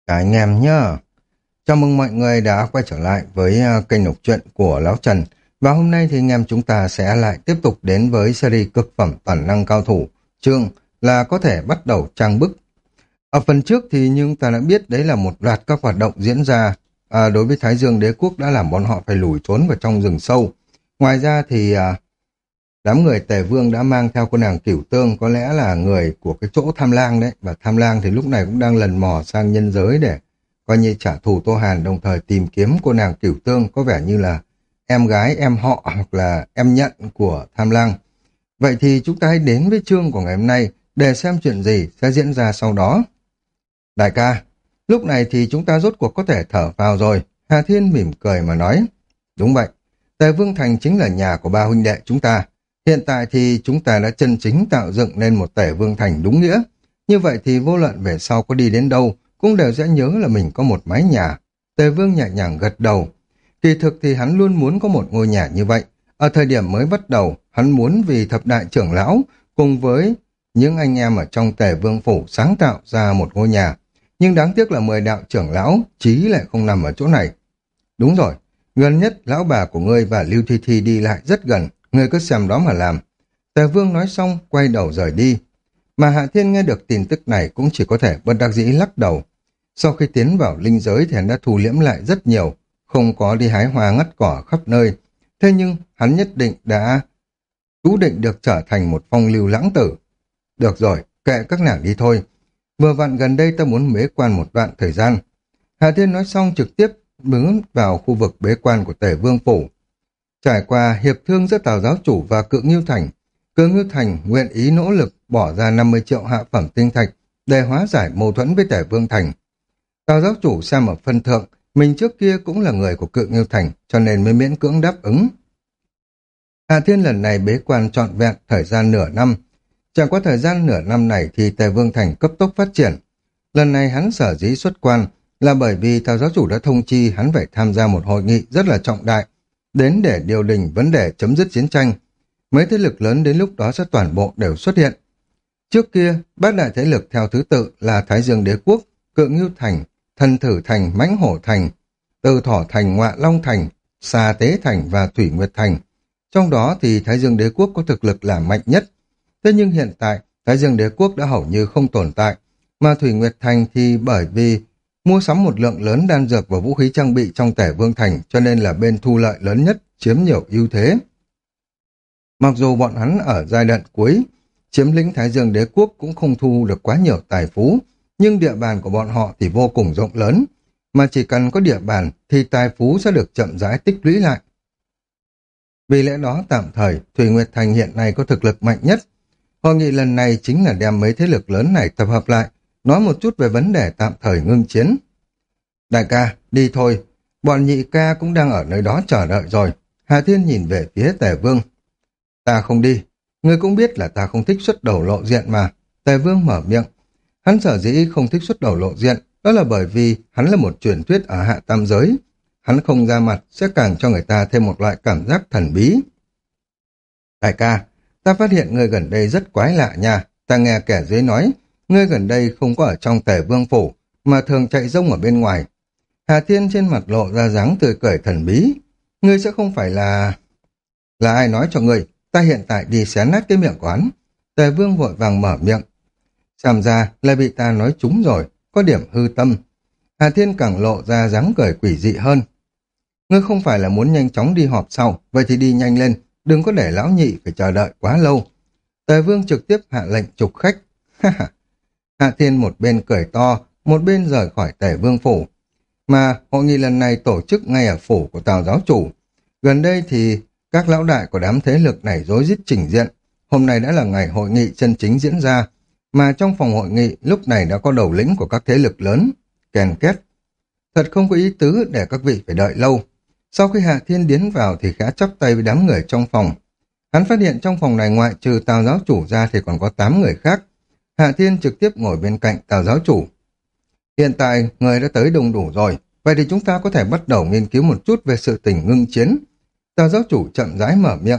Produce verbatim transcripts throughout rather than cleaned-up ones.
Cả anh em nhá. Chào mừng mọi người đã quay trở lại với à, kênh đọc truyện của Lão Trần. Và hôm nay thì anh em chúng ta sẽ lại tiếp tục đến với series cực phẩm toàn năng cao thủ. Chương là có thể bắt đầu trang bức. Ở phần trước thì như chúng ta đã biết đấy là một loạt các hoạt động diễn ra à, đối với Thái Dương Đế Quốc đã làm bọn họ phải lủi trốn vào trong rừng sâu. Ngoài ra thì à, đám người Tề Vương đã mang theo cô nàng Cửu Tương, có lẽ là người của cái chỗ Tham Lang đấy, và Tham Lang thì lúc này cũng đang lần mò sang nhân giới để coi như trả thù Tô Hàn, đồng thời tìm kiếm cô nàng Cửu Tương, có vẻ như là em gái, em họ hoặc là em nhận của Tham Lang. Vậy thì chúng ta hãy đến với chương của ngày hôm nay để xem chuyện gì sẽ diễn ra sau đó. Đại ca, lúc này thì chúng ta rốt cuộc có thể thở vào rồi. Hà Thiên mỉm cười mà nói. Đúng vậy, Tề Vương Thành chính là nhà của ba huynh đệ chúng ta. Hiện tại thì chúng ta đã chân chính tạo dựng nên một Tề Vương Thành đúng nghĩa. Như vậy thì vô luận về sau có đi đến đâu, cũng đều sẽ nhớ là mình có một mái nhà. Tề Vương nhẹ nhàng gật đầu. Kỳ thực thì hắn luôn muốn có một ngôi nhà như vậy. Ở thời điểm mới bắt đầu, hắn muốn vì thập đại trưởng lão cùng với những anh em ở trong Tề Vương Phủ sáng tạo ra một ngôi nhà. Nhưng đáng tiếc là mười đạo trưởng lão chí lại không nằm ở chỗ này. Đúng rồi, gần nhất lão bà của ngươi và Lưu Thi Thi đi lại rất gần, ngươi cứ xem đó mà làm. Tề Vương nói xong quay đầu rời đi. Mà Hạ Thiên nghe được tin tức này cũng chỉ có thể bất đắc dĩ lắc đầu. Sau khi tiến vào linh giới thì hắn đã thu liễm lại rất nhiều, không có đi hái hoa ngắt cỏ khắp nơi. Thế nhưng hắn nhất định đã chú định được trở thành một phong lưu lãng tử. Được rồi, kệ các nàng đi thôi. Vừa vặn gần đây ta muốn bế quan một đoạn thời gian. Hà Thiên nói xong trực tiếp bước vào khu vực bế quan của Tề Vương Phủ. Trải qua hiệp thương giữa Tào giáo chủ và Cự Ngưu Thành, Cự Ngưu Thành nguyện ý nỗ lực bỏ ra năm mươi triệu hạ phẩm tinh thạch để hóa giải mâu thuẫn với Tề Vương Thành. Tào giáo chủ xem ở phân thượng, mình trước kia cũng là người của Cự Ngưu Thành, cho nên mới miễn cưỡng đáp ứng. Hà Thiên lần này bế quan trọn vẹn thời gian nửa năm. Chẳng qua thời gian nửa năm này thì Tề Vương Thành cấp tốc phát triển. Lần này hắn sở dĩ xuất quan là bởi vì Tào giáo chủ đã thông chi hắn phải tham gia một hội nghị rất là trọng đại, đến để điều đình vấn đề chấm dứt chiến tranh. Mấy thế lực lớn đến lúc đó sẽ toàn bộ đều xuất hiện. Trước kia, bát đại thế lực theo thứ tự là Thái Dương Đế Quốc, Cự Ngưu Thành, Thần Thử Thành, Mãnh Hổ Thành, Từ Thỏ Thành, Ngọa Long Thành, Xà Tế Thành và Thủy Nguyệt Thành. Trong đó thì Thái Dương Đế Quốc có thực lực là mạnh nhất. Thế nhưng hiện tại, Thái Dương Đế Quốc đã hầu như không tồn tại, mà Thủy Nguyệt Thành thì bởi vì mua sắm một lượng lớn đan dược và vũ khí trang bị trong Tề Vương Thành, cho nên là bên thu lợi lớn nhất, chiếm nhiều ưu thế. Mặc dù bọn hắn ở giai đoạn cuối, chiếm lĩnh Thái Dương Đế Quốc cũng không thu được quá nhiều tài phú, nhưng địa bàn của bọn họ thì vô cùng rộng lớn, mà chỉ cần có địa bàn thì tài phú sẽ được chậm rãi tích lũy lại. Vì lẽ đó tạm thời, Thủy Nguyệt Thành hiện nay có thực lực mạnh nhất. Hội nghị lần này chính là đem mấy thế lực lớn này tập hợp lại, nói một chút về vấn đề tạm thời ngưng chiến. Đại ca, đi thôi, bọn nhị ca cũng đang ở nơi đó chờ đợi rồi. Hà Thiên nhìn về phía Tề Vương. Ta không đi, ngươi cũng biết là ta không thích xuất đầu lộ diện mà. Tề Vương mở miệng. Hắn sở dĩ không thích xuất đầu lộ diện, đó là bởi vì hắn là một truyền thuyết ở hạ tam giới. Hắn không ra mặt sẽ càng cho người ta thêm một loại cảm giác thần bí. Đại ca, ta phát hiện ngươi gần đây rất quái lạ nha. Ta nghe kẻ dưới nói, ngươi gần đây không có ở trong Tề Vương Phủ, mà thường chạy rông ở bên ngoài. Hà Thiên trên mặt lộ ra dáng tươi cười thần bí. Ngươi sẽ không phải là... Là ai nói cho ngươi, ta hiện tại đi xé nát cái miệng của hắn. Tề Vương vội vàng mở miệng. Xem ra là bị ta nói trúng rồi, có điểm hư tâm. Hà Thiên càng lộ ra dáng cười quỷ dị hơn. Ngươi không phải là muốn nhanh chóng đi họp sau, vậy thì đi nhanh lên, đừng có để lão nhị phải chờ đợi quá lâu. Tề Vương trực tiếp hạ lệnh trục khách. Hạ Thiên một bên cười to, một bên rời khỏi Tề Vương Phủ. Mà hội nghị lần này tổ chức ngay ở phủ của Tào giáo chủ. Gần đây thì các lão đại của đám thế lực này rối rít trình diện. Hôm nay đã là ngày hội nghị chân chính diễn ra, mà trong phòng hội nghị lúc này đã có đầu lĩnh của các thế lực lớn. Kèn két. Thật không có ý tứ để các vị phải đợi lâu. Sau khi Hạ Thiên tiến vào thì khá chắp tay với đám người trong phòng. Hắn phát hiện trong phòng này ngoại trừ Tào giáo chủ ra thì còn có tám người khác. Hạ Thiên trực tiếp ngồi bên cạnh Tào giáo chủ. Hiện tại người đã tới đông đủ rồi, vậy thì chúng ta có thể bắt đầu nghiên cứu một chút về sự tình ngưng chiến. Tào giáo chủ chậm rãi mở miệng.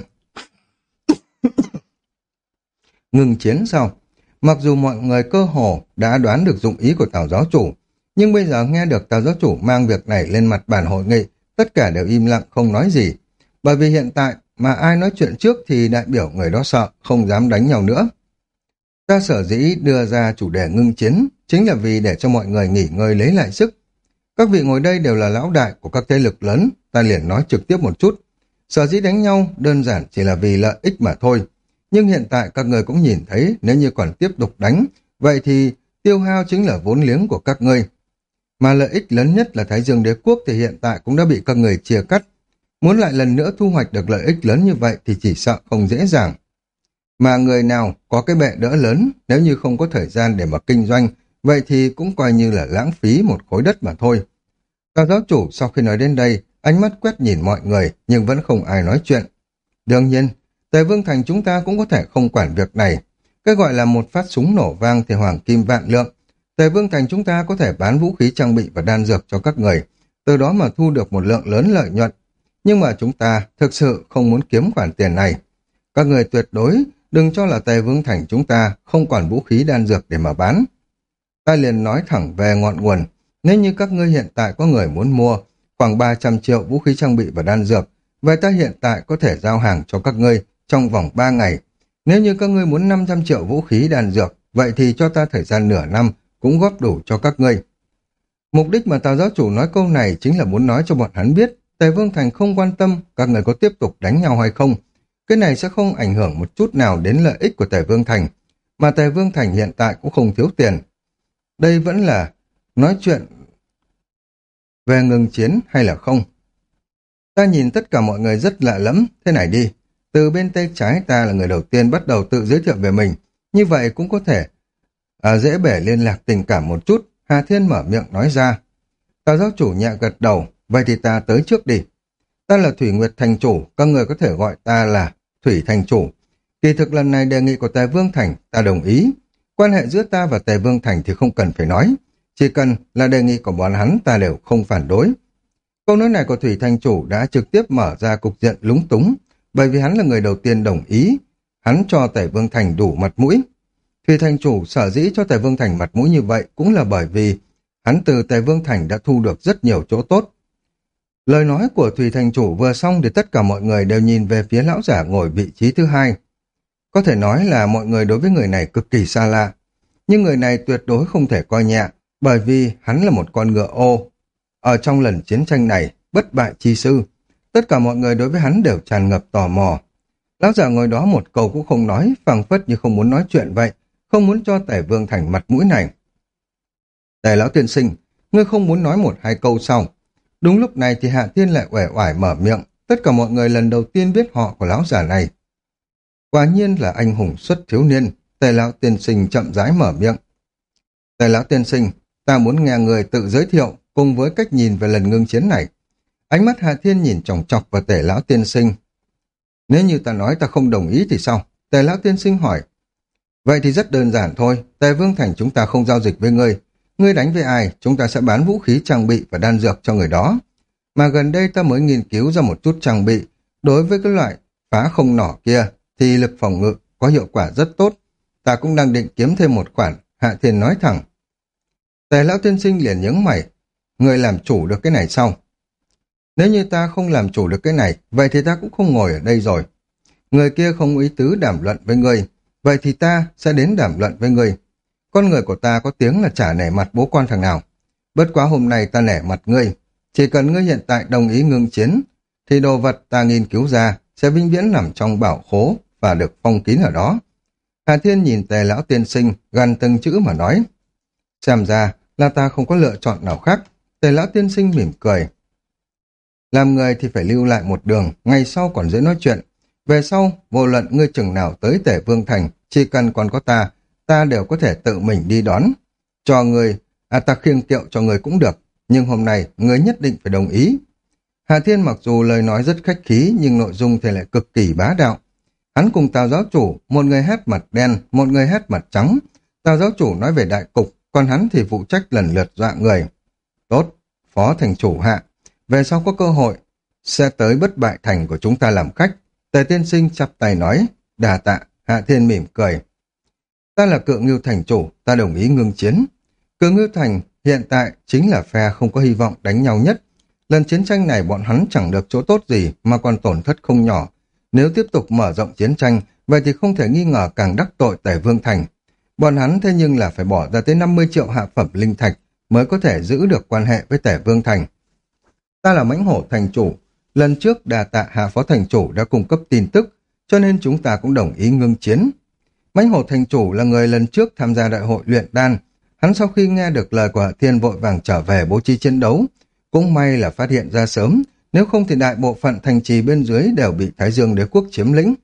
Ngưng chiến sao? Mặc dù mọi người cơ hồ đã đoán được dụng ý của Tào giáo chủ, Nhưng bây giờ nghe được Tào giáo chủ mang việc này lên mặt bàn hội nghị, tất cả đều im lặng không nói gì. Bởi vì hiện tại mà ai nói chuyện trước thì đại biểu người đó sợ, không dám đánh nhau nữa. Ta sở dĩ đưa ra chủ đề ngưng chiến, chính là vì để cho mọi người nghỉ ngơi lấy lại sức. Các vị ngồi đây đều là lão đại của các thế lực lớn, ta liền nói trực tiếp một chút. Sở dĩ đánh nhau đơn giản chỉ là vì lợi ích mà thôi. Nhưng hiện tại các người cũng nhìn thấy, nếu như còn tiếp tục đánh, vậy thì tiêu hao chính là vốn liếng của các ngươi. Mà lợi ích lớn nhất là Thái Dương Đế Quốc thì hiện tại cũng đã bị các người chia cắt. Muốn lại lần nữa thu hoạch được lợi ích lớn như vậy thì chỉ sợ không dễ dàng. Mà người nào có cái bệ đỡ lớn, nếu như không có thời gian để mà kinh doanh, vậy thì cũng coi như là lãng phí một khối đất mà thôi. Tào giáo chủ sau khi nói đến đây, ánh mắt quét nhìn mọi người nhưng vẫn không ai nói chuyện. Đương nhiên, Tề Vương Thành chúng ta cũng có thể không quản việc này. Cái gọi là một phát súng nổ vang thì hoàng kim vạn lượng. Tề Vương Thành chúng ta có thể bán vũ khí trang bị và đan dược cho các người, từ đó mà thu được một lượng lớn lợi nhuận. Nhưng mà chúng ta thực sự không muốn kiếm khoản tiền này. Các người tuyệt đối đừng cho là Tề Vương Thành chúng ta không còn vũ khí đan dược để mà bán. Ta liền nói thẳng về ngọn nguồn. Nếu như các ngươi hiện tại có người muốn mua khoảng ba trăm triệu vũ khí trang bị và đan dược, vậy ta hiện tại có thể giao hàng cho các ngươi trong vòng ba ngày. Nếu như các ngươi muốn năm trăm triệu vũ khí đan dược, vậy thì cho ta thời gian nửa năm cũng góp đủ cho các ngươi. Mục đích mà Tào giáo chủ nói câu này chính là muốn nói cho bọn hắn biết Tề Vương Thành không quan tâm các người có tiếp tục đánh nhau hay không. Cái này sẽ không ảnh hưởng một chút nào đến lợi ích của Tề Vương Thành, mà Tề Vương Thành hiện tại cũng không thiếu tiền. Đây vẫn là nói chuyện về ngừng chiến hay là không. Ta nhìn tất cả mọi người rất lạ lẫm, thế này đi. Từ bên tay trái ta là người đầu tiên bắt đầu tự giới thiệu về mình, như vậy cũng có thể à, dễ bể liên lạc tình cảm một chút. Hà Thiên mở miệng nói ra. Tào giáo chủ nhẹ gật đầu, vậy thì ta tới trước đi. Ta là Thủy Nguyệt Thành Chủ, các người có thể gọi ta là Thủy Thành Chủ. Kỳ thực lần này đề nghị của Tề Vương Thành, ta đồng ý. Quan hệ giữa ta và Tề Vương Thành thì không cần phải nói. Chỉ cần là đề nghị của bọn hắn ta đều không phản đối. Câu nói này của Thủy Thành Chủ đã trực tiếp mở ra cục diện lúng túng, bởi vì hắn là người đầu tiên đồng ý. Hắn cho Tề Vương Thành đủ mặt mũi. Thủy Thành Chủ sở dĩ cho Tề Vương Thành mặt mũi như vậy cũng là bởi vì hắn từ Tề Vương Thành đã thu được rất nhiều chỗ tốt. Lời nói của Thủy Thành Chủ vừa xong thì tất cả mọi người đều nhìn về phía lão giả ngồi vị trí thứ hai. Có thể nói là mọi người đối với người này cực kỳ xa lạ. Nhưng người này tuyệt đối không thể coi nhẹ, bởi vì hắn là một con ngựa ô. Ở trong lần chiến tranh này, bất bại chi sư, tất cả mọi người đối với hắn đều tràn ngập tò mò. Lão giả ngồi đó một câu cũng không nói, phảng phất như không muốn nói chuyện vậy, không muốn cho Tề Vương Thành mặt mũi này. Tề lão tiên sinh, ngươi không muốn nói một hai câu sau. Đúng lúc này thì Hạ Thiên lại uể oải mở miệng, tất cả mọi người lần đầu tiên biết họ của lão giả này. Quả nhiên là anh hùng xuất thiếu niên, Tề lão tiên sinh chậm rãi mở miệng. Tề lão tiên sinh, ta muốn nghe người tự giới thiệu cùng với cách nhìn về lần ngưng chiến này. Ánh mắt Hạ Thiên nhìn chòng chọc vào Tề lão tiên sinh. Nếu như ta nói ta không đồng ý thì sao? Tề lão tiên sinh hỏi. Vậy thì rất đơn giản thôi, Tề Vương Thành chúng ta không giao dịch với ngươi. Ngươi đánh với ai, chúng ta sẽ bán vũ khí trang bị và đan dược cho người đó. Mà gần đây ta mới nghiên cứu ra một chút trang bị. Đối với cái loại phá không nỏ kia, thì lực phòng ngự có hiệu quả rất tốt. Ta cũng đang định kiếm thêm một khoản, Hạ Thiên nói thẳng. Tề lão tiên sinh liền nhướng mày. Ngươi làm chủ được cái này sao? Nếu như ta không làm chủ được cái này, vậy thì ta cũng không ngồi ở đây rồi. Người kia không ý tứ đàm luận với ngươi, vậy thì ta sẽ đến đàm luận với ngươi. Con người của ta có tiếng là chả nể mặt bố con thằng nào. Bất quá hôm nay ta nể mặt ngươi. Chỉ cần ngươi hiện tại đồng ý ngưng chiến, thì đồ vật ta nghiên cứu ra sẽ vĩnh viễn nằm trong bảo khố và được phong kín ở đó. Hà Thiên nhìn Tề lão tiên sinh, gằn từng chữ mà nói. Xem ra là ta không có lựa chọn nào khác. Tề lão tiên sinh mỉm cười. Làm người thì phải lưu lại một đường, ngày sau còn dễ nói chuyện. Về sau, vô luận ngươi chừng nào tới Tề Vương Thành, chỉ cần còn có ta, ta đều có thể tự mình đi đón. Cho người, à ta khiêng kiệu cho người cũng được, nhưng hôm nay người nhất định phải đồng ý. Hà Thiên mặc dù lời nói rất khách khí, nhưng nội dung thì lại cực kỳ bá đạo. Hắn cùng Tào giáo chủ, một người hát mặt đen, một người hát mặt trắng. Tào giáo chủ nói về đại cục, còn hắn thì phụ trách lần lượt dọa người. Tốt, phó thành chủ Hạ, về sau có cơ hội, sẽ tới bất bại thành của chúng ta làm khách. Tề tiên sinh chắp tay nói, đà tạ. Hạ Thiên mỉm cười. Ta là Cự Ngưu thành chủ, ta đồng ý ngưng chiến. Cự Ngưu thành hiện tại chính là phe không có hy vọng đánh nhau nhất. Lần chiến tranh này bọn hắn chẳng được chỗ tốt gì mà còn tổn thất không nhỏ. Nếu tiếp tục mở rộng chiến tranh, vậy thì không thể nghi ngờ càng đắc tội Tề Vương Thành. Bọn hắn thế nhưng là phải bỏ ra tới năm mươi triệu hạ phẩm linh thạch mới có thể giữ được quan hệ với Tề Vương Thành. Ta là Mãnh Hổ thành chủ, lần trước đà tạ Hạ Phó thành chủ đã cung cấp tin tức, cho nên chúng ta cũng đồng ý ngưng chiến. Mãnh Hổ thành chủ là người lần trước tham gia đại hội luyện đan, hắn sau khi nghe được lời của Hạ Thiên vội vàng trở về bố trí chiến đấu, cũng may là phát hiện ra sớm, nếu không thì đại bộ phận thành trì bên dưới đều bị Thái Dương Đế quốc chiếm lĩnh.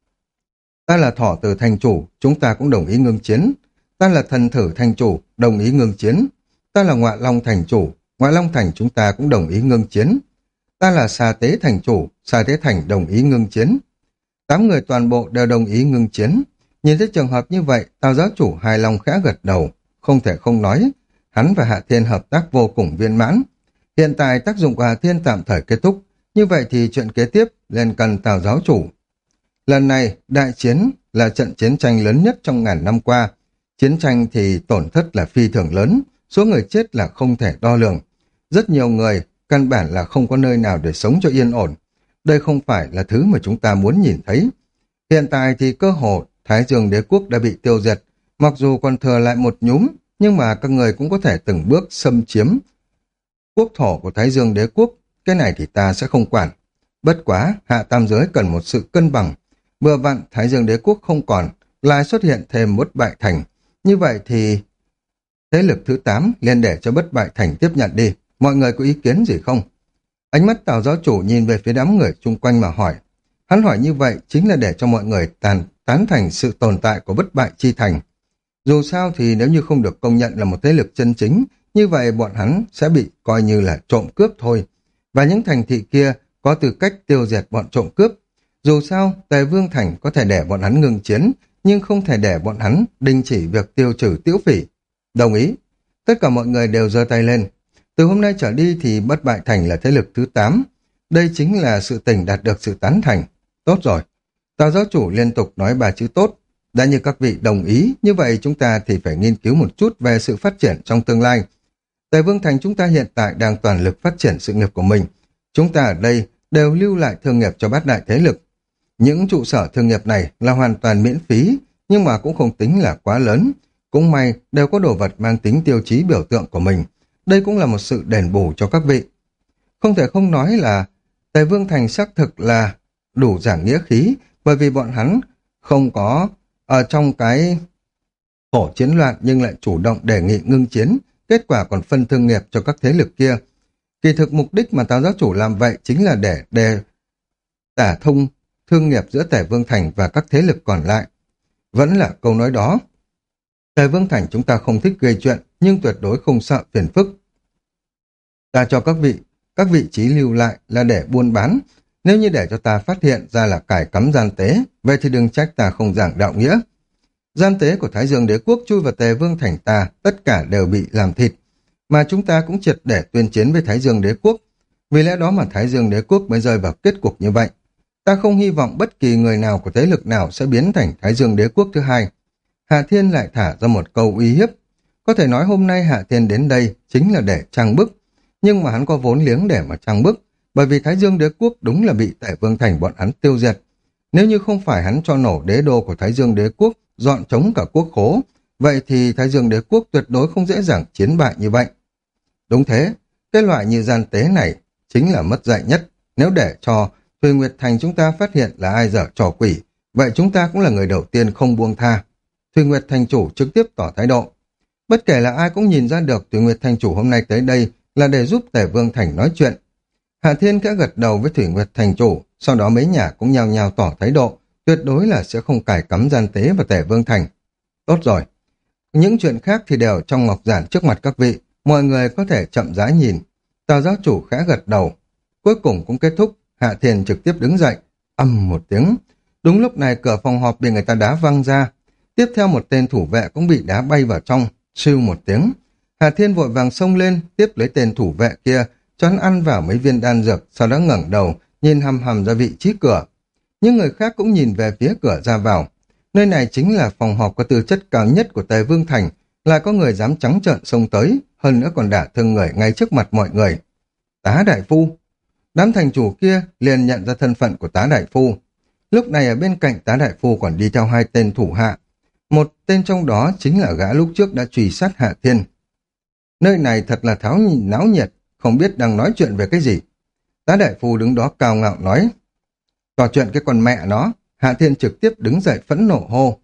Ta là Thỏ Tử thành chủ, chúng ta cũng đồng ý ngưng chiến. Ta là Thần Thử thành chủ, đồng ý ngưng chiến. Ta là Ngọa Long thành chủ, Ngọa Long thành chúng ta cũng đồng ý ngưng chiến. Ta là Xà Tế thành chủ, Xà Tế thành đồng ý ngưng chiến. Tám người toàn bộ đều đồng ý ngưng chiến. Nhìn thấy trường hợp như vậy, Tào giáo chủ hài lòng khẽ gật đầu, không thể không nói. Hắn và Hạ Thiên hợp tác vô cùng viên mãn. Hiện tại tác dụng của Hạ Thiên tạm thời kết thúc, như vậy thì chuyện kế tiếp lên cần Tào giáo chủ. Lần này, đại chiến là trận chiến tranh lớn nhất trong ngàn năm qua. Chiến tranh thì tổn thất là phi thường lớn, số người chết là không thể đo lường. Rất nhiều người, căn bản là không có nơi nào để sống cho yên ổn. Đây không phải là thứ mà chúng ta muốn nhìn thấy. Hiện tại thì cơ hồ Thái Dương Đế quốc đã bị tiêu diệt, mặc dù còn thừa lại một nhúm, nhưng mà các người cũng có thể từng bước xâm chiếm quốc thổ của Thái Dương Đế quốc. Cái này thì ta sẽ không quản. Bất quá, hạ tam giới cần một sự cân bằng. Vừa vặn Thái Dương Đế quốc không còn, lại xuất hiện thêm Bất Bại Thành. Như vậy thì thế lực thứ tám liền để cho Bất Bại Thành tiếp nhận đi. Mọi người có ý kiến gì không? Ánh mắt Tào giáo chủ nhìn về phía đám người chung quanh mà hỏi. Hắn hỏi như vậy chính là để cho mọi người tàn, tán thành sự tồn tại của Bất Bại Chi Thành. Dù sao thì nếu như không được công nhận là một thế lực chân chính, như vậy bọn hắn sẽ bị coi như là trộm cướp thôi. Và những thành thị kia có tư cách tiêu diệt bọn trộm cướp. Dù sao, Tề Vương Thành có thể để bọn hắn ngừng chiến, nhưng không thể để bọn hắn đình chỉ việc tiêu trừ Tiếu Phỉ. Đồng ý. Tất cả mọi người đều giơ tay lên. Từ hôm nay trở đi thì Bất Bại Thành là thế lực thứ tám. Đây chính là sự tình đạt được sự tán thành. Tốt rồi. Tào giáo chủ liên tục nói ba chữ tốt. Đã như các vị đồng ý, như vậy chúng ta thì phải nghiên cứu một chút về sự phát triển trong tương lai. Tề Vương Thành chúng ta hiện tại đang toàn lực phát triển sự nghiệp của mình. Chúng ta ở đây đều lưu lại thương nghiệp cho bát đại thế lực. Những trụ sở thương nghiệp này là hoàn toàn miễn phí, nhưng mà cũng không tính là quá lớn. Cũng may đều có đồ vật mang tính tiêu chí biểu tượng của mình. Đây cũng là một sự đền bù cho các vị. Không thể không nói là Tề Vương Thành xác thực là đủ giảng nghĩa khí, bởi vì bọn hắn không có ở trong cái khổ chiến loạn nhưng lại chủ động đề nghị ngưng chiến, kết quả còn phân thương nghiệp cho các thế lực kia. Kỳ thực mục đích mà Tào giáo chủ làm vậy chính là để đề tả thông thương nghiệp giữa Tề Vương Thành và các thế lực còn lại. Vẫn là câu nói đó. Tề Vương Thành chúng ta không thích gây chuyện, nhưng tuyệt đối không sợ phiền phức. Ta cho các vị, các vị trí lưu lại là để buôn bán. Nếu như để cho ta phát hiện ra là cải cắm gian tế, vậy thì đừng trách ta không giảng đạo nghĩa. Gian tế của Thái Dương Đế quốc chui vào Tề Vương Thành ta, tất cả đều bị làm thịt. Mà chúng ta cũng triệt để tuyên chiến với Thái Dương Đế quốc. Vì lẽ đó mà Thái Dương Đế quốc mới rơi vào kết cục như vậy. Ta không hy vọng bất kỳ người nào của thế lực nào sẽ biến thành Thái Dương Đế quốc thứ hai. Hạ Thiên lại thả ra một câu uy hiếp. Có thể nói hôm nay Hạ Thiên đến đây chính là để trang bức. Nhưng mà hắn có vốn liếng để mà trang bức. Bởi vì Thái Dương Đế quốc đúng là bị Tề Vương Thành bọn hắn tiêu diệt. Nếu như không phải hắn cho nổ đế đô của Thái Dương Đế quốc, dọn chống cả quốc khố, vậy thì Thái Dương Đế quốc tuyệt đối không dễ dàng chiến bại như vậy. Đúng thế, cái loại như gian tế này chính là mất dạy nhất. Nếu để cho Thùy Nguyệt Thành chúng ta phát hiện là ai dở trò quỷ, vậy chúng ta cũng là người đầu tiên không buông tha. Thùy Nguyệt Thành chủ trực tiếp tỏ thái độ. Bất kể là ai cũng nhìn ra được Thùy Nguyệt Thành chủ hôm nay tới đây là để giúp Tề Vương Thành nói chuyện. Hạ Thiên đã gật đầu với Thủy Nguyệt Thành chủ, sau đó mấy nhà cũng nhao nhao tỏ thái độ, tuyệt đối là sẽ không cài cắm gian tế vào Tề Vương Thành. Tốt rồi. Những chuyện khác thì đều trong ngọc giản trước mặt các vị, mọi người có thể chậm rãi nhìn. Tào giáo chủ khẽ gật đầu. Cuối cùng cũng kết thúc, Hạ Thiên trực tiếp đứng dậy, ầm một tiếng. Đúng lúc này cửa phòng họp bị người ta đá văng ra. Tiếp theo một tên thủ vệ cũng bị đá bay vào trong, siêu một tiếng. Hạ Thiên vội vàng xông lên, tiếp lấy tên thủ vệ kia, cho hắn ăn vào mấy viên đan dược, sau đó ngẩng đầu, nhìn hằm hằm ra vị trí cửa. Những người khác cũng nhìn về phía cửa ra vào. Nơi này chính là phòng họp có tư chất cao nhất của Tề Vương Thành, lại có người dám trắng trợn xông tới, hơn nữa còn đả thương người ngay trước mặt mọi người. Tá đại phu. Đám thành chủ kia liền nhận ra thân phận của tá đại phu. Lúc này ở bên cạnh tá đại phu còn đi theo hai tên thủ hạ. Một tên trong đó chính là gã lúc trước đã truy sát Hạ Thiên. Nơi này thật là tháo náo nhiệt, không biết đang nói chuyện về cái gì. Tá đại phu đứng đó cao ngạo nói. Trò chuyện cái con mẹ nó. Hạ Thiên trực tiếp đứng dậy phẫn nộ hô.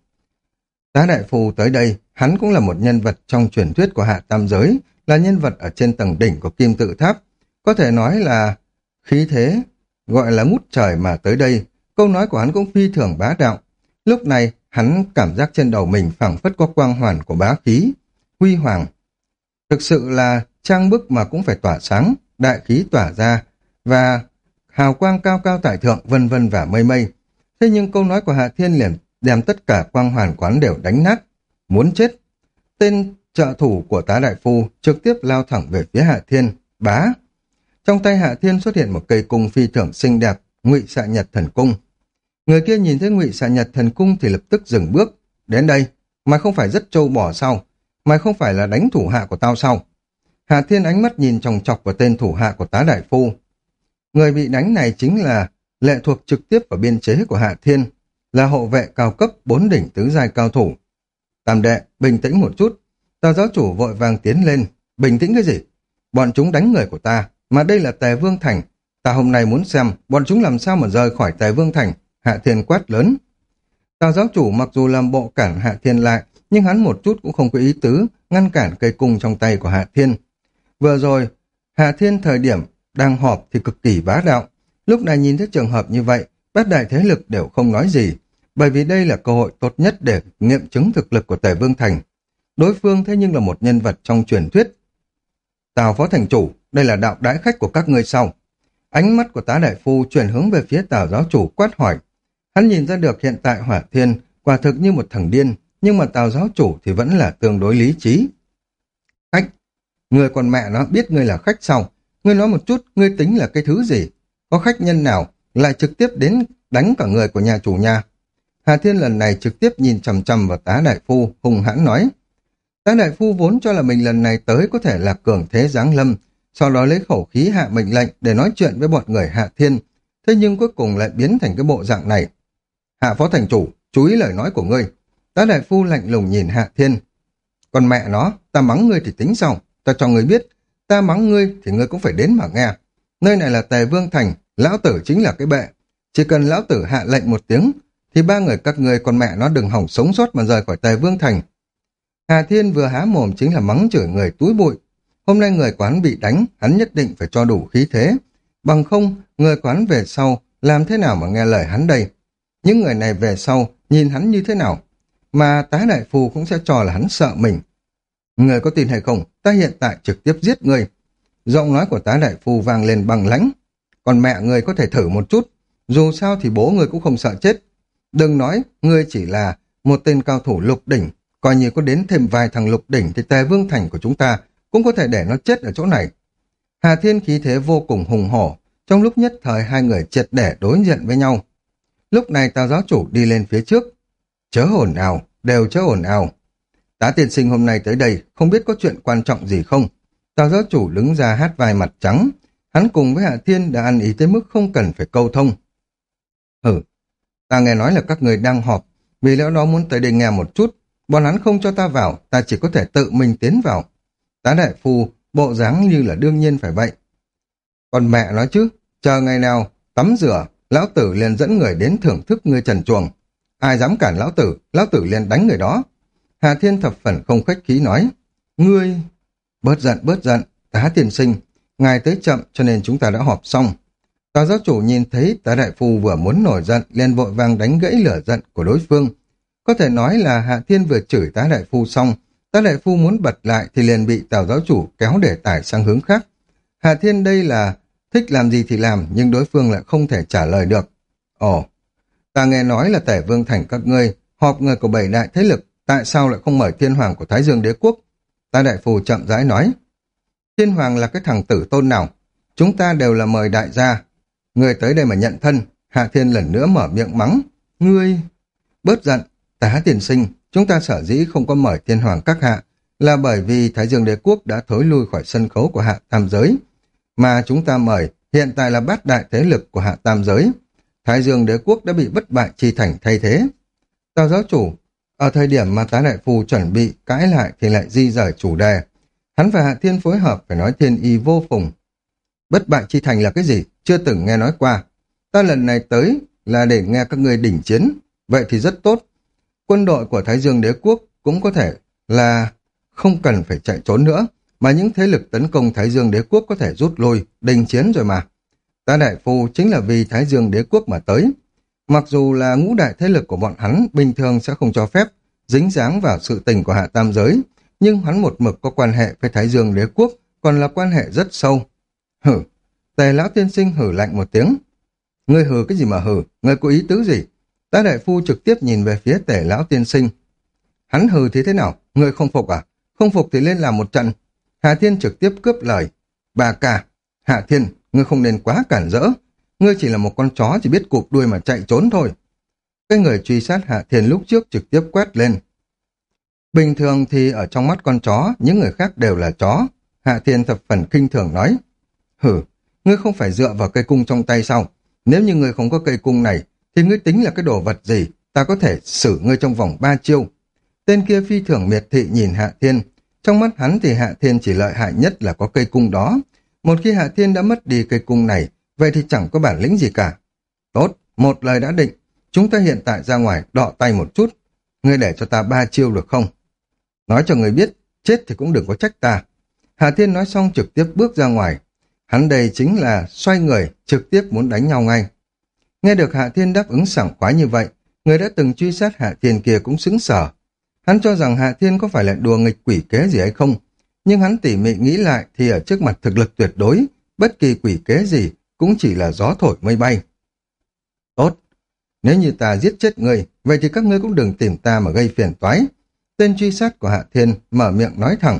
Tá đại phu tới đây, hắn cũng là một nhân vật trong truyền thuyết của Hạ Tam Giới, là nhân vật ở trên tầng đỉnh của Kim Tự Tháp. Có thể nói là khí thế, gọi là ngút trời mà tới đây. Câu nói của hắn cũng phi thường bá đạo. Lúc này, hắn cảm giác trên đầu mình phảng phất có quang hoàn của bá khí, huy hoàng. Thực sự là trang bức mà cũng phải tỏa sáng, đại khí tỏa ra, và hào quang cao cao tại thượng vân vân và mây mây. Thế nhưng câu nói của Hạ Thiên liền đem tất cả quang hoàn quán đều đánh nát. Muốn chết. Tên trợ thủ của tá đại phu trực tiếp lao thẳng về phía Hạ Thiên. Bá. Trong tay Hạ Thiên xuất hiện một cây cung phi thường xinh đẹp, Ngụy Xạ Nhật Thần Cung. Người kia nhìn thấy Ngụy Xạ Nhật Thần Cung thì lập tức dừng bước. Đến đây, mày không phải rất trâu bò sao? Mày không phải là đánh thủ hạ của tao sao? Hạ Thiên ánh mắt nhìn chòng chọc vào tên thủ hạ của tá đại phu. Người bị đánh này chính là lệ thuộc trực tiếp vào biên chế của Hạ Thiên, là hộ vệ cao cấp bốn đỉnh tứ giai cao thủ. Tam đệ, bình tĩnh một chút. Tào giáo chủ vội vàng tiến lên. Bình tĩnh cái gì? Bọn chúng đánh người của ta, mà đây là Tề Vương Thành. Ta hôm nay muốn xem bọn chúng làm sao mà rời khỏi Tề Vương Thành. Hạ Thiên quát lớn. Tào giáo chủ mặc dù làm bộ cản Hạ Thiên lại, nhưng hắn một chút cũng không có ý tứ ngăn cản cây cung trong tay của Hạ Thiên. Vừa rồi, Hạ Thiên thời điểm đang họp thì cực kỳ bá đạo. Lúc này nhìn thấy trường hợp như vậy, bát đại thế lực đều không nói gì, bởi vì đây là cơ hội tốt nhất để nghiệm chứng thực lực của Tề Vương Thành. Đối phương thế nhưng là một nhân vật trong truyền thuyết. Tào phó thành chủ, đây là đạo đãi khách của các ngươi sau. Ánh mắt của tá đại phu chuyển hướng về phía Tào giáo chủ quát hỏi. Hắn nhìn ra được hiện tại Hỏa Thiên quả thực như một thằng điên, nhưng mà Tào giáo chủ thì vẫn là tương đối lý trí. Khách, người còn mẹ nó biết ngươi là khách sao? Ngươi nói một chút, ngươi tính là cái thứ gì? Có khách nhân nào lại trực tiếp đến đánh cả người của nhà chủ nhà? Hà Thiên lần này trực tiếp nhìn chằm chằm vào tá đại phu, hung hãn nói. Tá đại phu vốn cho là mình lần này tới có thể là cường thế giáng lâm, sau đó lấy khẩu khí hạ mệnh lệnh để nói chuyện với bọn người Hạ Thiên, thế nhưng cuối cùng lại biến thành cái bộ dạng này. Hạ phó thành chủ, chú ý lời nói của ngươi. Tá đại phu lạnh lùng nhìn Hạ Thiên. Còn mẹ nó, ta mắng ngươi thì tính sao? Ta cho ngươi biết, ta mắng ngươi thì ngươi cũng phải đến mà nghe. Nơi này là Tề Vương Thành, lão tử chính là cái bệ. Chỉ cần lão tử hạ lệnh một tiếng, thì ba người các ngươi con mẹ nó đừng hỏng sống sót mà rời khỏi Tề Vương Thành. Hà Thiên vừa há mồm chính là mắng chửi người túi bụi. Hôm nay người quán bị đánh, hắn nhất định phải cho đủ khí thế. Bằng không, người quán về sau, làm thế nào mà nghe lời hắn đây? Những người này về sau, nhìn hắn như thế nào? Mà tá đại phu cũng sẽ cho là hắn sợ mình. Người có tin hay không, ta hiện tại trực tiếp giết người. Giọng nói của tá đại phu vang lên bằng lãnh. Còn mẹ người có thể thử một chút, dù sao thì bố người cũng không sợ chết. Đừng nói, ngươi chỉ là một tên cao thủ lục đỉnh, coi như có đến thêm vài thằng lục đỉnh thì Tề Vương Thành của chúng ta cũng có thể để nó chết ở chỗ này. Hà Thiên khí thế vô cùng hùng hổ, trong lúc nhất thời hai người triệt để đối diện với nhau. Lúc này Tào giáo chủ đi lên phía trước. Chớ ồn ào, đều chớ ồn ào. Tá tiên sinh hôm nay tới đây, không biết có chuyện quan trọng gì không? Tào giáo chủ đứng ra hát vai mặt trắng. Hắn cùng với Hạ Thiên đã ăn ý tới mức không cần phải câu thông. Hử, ta nghe nói là các người đang họp, vì lẽ đó muốn tới đây nghe một chút. Bọn hắn không cho ta vào, ta chỉ có thể tự mình tiến vào. Tá đại phu, bộ dáng như là đương nhiên phải vậy. Còn mẹ nói chứ, chờ ngày nào, tắm rửa, lão tử liền dẫn người đến thưởng thức ngươi trần chuồng. Ai dám cản lão tử, lão tử liền đánh người đó. Hà Thiên thập phần không khách khí nói. Ngươi... Bớt giận, bớt giận, tá tiên sinh. Ngài tới chậm cho nên chúng ta đã họp xong. Tào giáo chủ nhìn thấy tá đại phu vừa muốn nổi giận, liền vội vàng đánh gãy lửa giận của đối phương. Có thể nói là Hạ Thiên vừa chửi tá đại phu xong, tá đại phu muốn bật lại thì liền bị Tào giáo chủ kéo đề tài sang hướng khác. Hạ Thiên đây là thích làm gì thì làm, nhưng đối phương lại không thể trả lời được. Ồ, ta nghe nói là Tề Vương Thành các ngươi họp người của bảy đại thế lực, tại sao lại không mời Thiên Hoàng của Thái Dương Đế Quốc? Tá đại phu chậm rãi nói. Thiên Hoàng là cái thằng tử tôn nào? Chúng ta đều là mời đại gia. Ngươi tới đây mà nhận thân. Hạ Thiên lần nữa mở miệng mắng. Ngươi... Bớt giận, tá tiên sinh, chúng ta sở dĩ không có mời Thiên Hoàng các hạ là bởi vì Thái Dương Đế Quốc đã thối lui khỏi sân khấu của Hạ Tam Giới, mà chúng ta mời hiện tại là bát đại thế lực của Hạ Tam Giới. Thái Dương Đế Quốc đã bị bất bại chi thành thay thế. Tào giáo chủ, ở thời điểm mà Tá Đại Phu chuẩn bị cãi lại thì lại di rời chủ đề. Hắn và Hạ Thiên phối hợp phải nói thiên y vô phùng. Bất bại chi thành là cái gì? Chưa từng nghe nói qua. Ta lần này tới là để nghe các ngươi đỉnh chiến. Vậy thì rất tốt. Quân đội của Thái Dương Đế Quốc cũng có thể là không cần phải chạy trốn nữa, mà những thế lực tấn công Thái Dương Đế Quốc có thể rút lui, đình chiến rồi mà. Ta Đại Phu chính là vì Thái Dương Đế Quốc mà tới. Mặc dù là ngũ đại thế lực của bọn hắn bình thường sẽ không cho phép dính dáng vào sự tình của Hạ Tam Giới, nhưng hắn một mực có quan hệ với Thái Dương Đế Quốc, còn là quan hệ rất sâu. Hử, Tề lão tiên sinh hử lạnh một tiếng. Ngươi hử cái gì mà hử, ngươi có ý tứ gì? Ta Đại Phu trực tiếp nhìn về phía Tề lão tiên sinh. Hắn hừ thì thế nào, ngươi không phục à? Không phục thì lên làm một trận. Hạ Thiên trực tiếp cướp lời. Bà cả, Hạ Thiên, ngươi không nên quá cản rỡ. Ngươi chỉ là một con chó chỉ biết cụp đuôi mà chạy trốn thôi. Cái người truy sát Hạ Thiên lúc trước trực tiếp quét lên. Bình thường thì ở trong mắt con chó, những người khác đều là chó. Hạ Thiên thập phần khinh thường nói. Hử, ngươi không phải dựa vào cây cung trong tay sao? Nếu như ngươi không có cây cung này, thì ngươi tính là cái đồ vật gì? Ta có thể xử ngươi trong vòng ba chiêu. Tên kia phi thường miệt thị nhìn Hạ Thiên. Trong mắt hắn thì Hạ Thiên chỉ lợi hại nhất là có cây cung đó. Một khi Hạ Thiên đã mất đi cây cung này, vậy thì chẳng có bản lĩnh gì cả. Tốt, một lời đã định. Chúng ta hiện tại ra ngoài đọ tay một chút. Ngươi để cho ta ba chiêu được không? Nói cho người biết, chết thì cũng đừng có trách ta. Hạ Thiên nói xong trực tiếp bước ra ngoài. Hắn đây chính là xoay người, trực tiếp muốn đánh nhau ngay. Nghe được Hạ Thiên đáp ứng sảng khoái như vậy, người đã từng truy sát Hạ Thiên kia cũng sững sờ. Hắn cho rằng Hạ Thiên có phải là đùa nghịch quỷ kế gì hay không, nhưng hắn tỉ mỉ nghĩ lại thì ở trước mặt thực lực tuyệt đối, bất kỳ quỷ kế gì cũng chỉ là gió thổi mây bay. Tốt, nếu như ta giết chết ngươi, vậy thì các ngươi cũng đừng tìm ta mà gây phiền toái. Tên truy sát của Hạ Thiên mở miệng nói thẳng.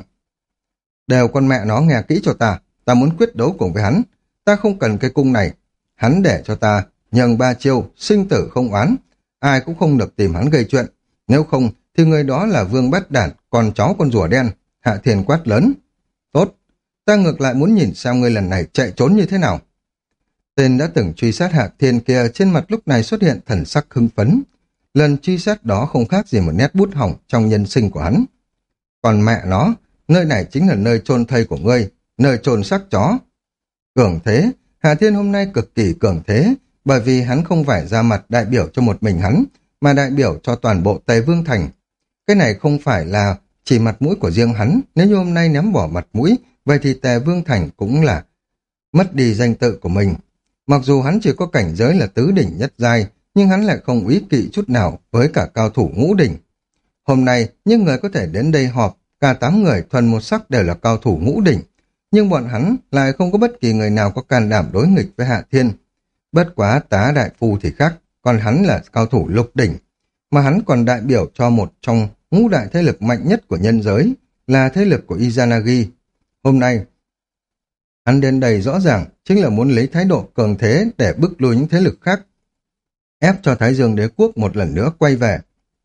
Đều con mẹ nó nghe kỹ cho ta, ta muốn quyết đấu cùng với hắn. Ta không cần cái cung này. Hắn để cho ta nhường ba chiêu, sinh tử không oán. Ai cũng không được tìm hắn gây chuyện. Nếu không thì người đó là Vương Bát Đản, con cháu con rùa đen. Hạ Thiên quát lớn. Tốt, ta ngược lại muốn nhìn xem ngươi lần này chạy trốn như thế nào. Tên đã từng truy sát Hạ Thiên kia trên mặt lúc này xuất hiện thần sắc hưng phấn. Lần truy sát đó không khác gì một nét bút hỏng trong nhân sinh của hắn. Còn mẹ nó, nơi này chính là nơi chôn thây của ngươi, nơi chôn xác chó. Cường thế, Hạ Thiên hôm nay cực kỳ cường thế, bởi vì hắn không phải ra mặt đại biểu cho một mình hắn, mà đại biểu cho toàn bộ Tề Vương Thành. Cái này không phải là chỉ mặt mũi của riêng hắn, nếu như hôm nay ném bỏ mặt mũi, vậy thì Tề Vương Thành cũng là mất đi danh tự của mình. Mặc dù hắn chỉ có cảnh giới là tứ đỉnh nhất giai, nhưng hắn lại không úy kỵ chút nào với cả cao thủ ngũ đỉnh. Hôm nay, những người có thể đến đây họp, cả tám người thuần một sắc đều là cao thủ ngũ đỉnh, nhưng bọn hắn lại không có bất kỳ người nào có can đảm đối nghịch với Hạ Thiên. Bất quá Tá Đại Phu thì khác, còn hắn là cao thủ lục đỉnh, mà hắn còn đại biểu cho một trong ngũ đại thế lực mạnh nhất của nhân giới, là thế lực của Izanagi. Hôm nay, hắn đến đây rõ ràng chính là muốn lấy thái độ cường thế để bức lui những thế lực khác, ép cho Thái Dương Đế Quốc một lần nữa quay về.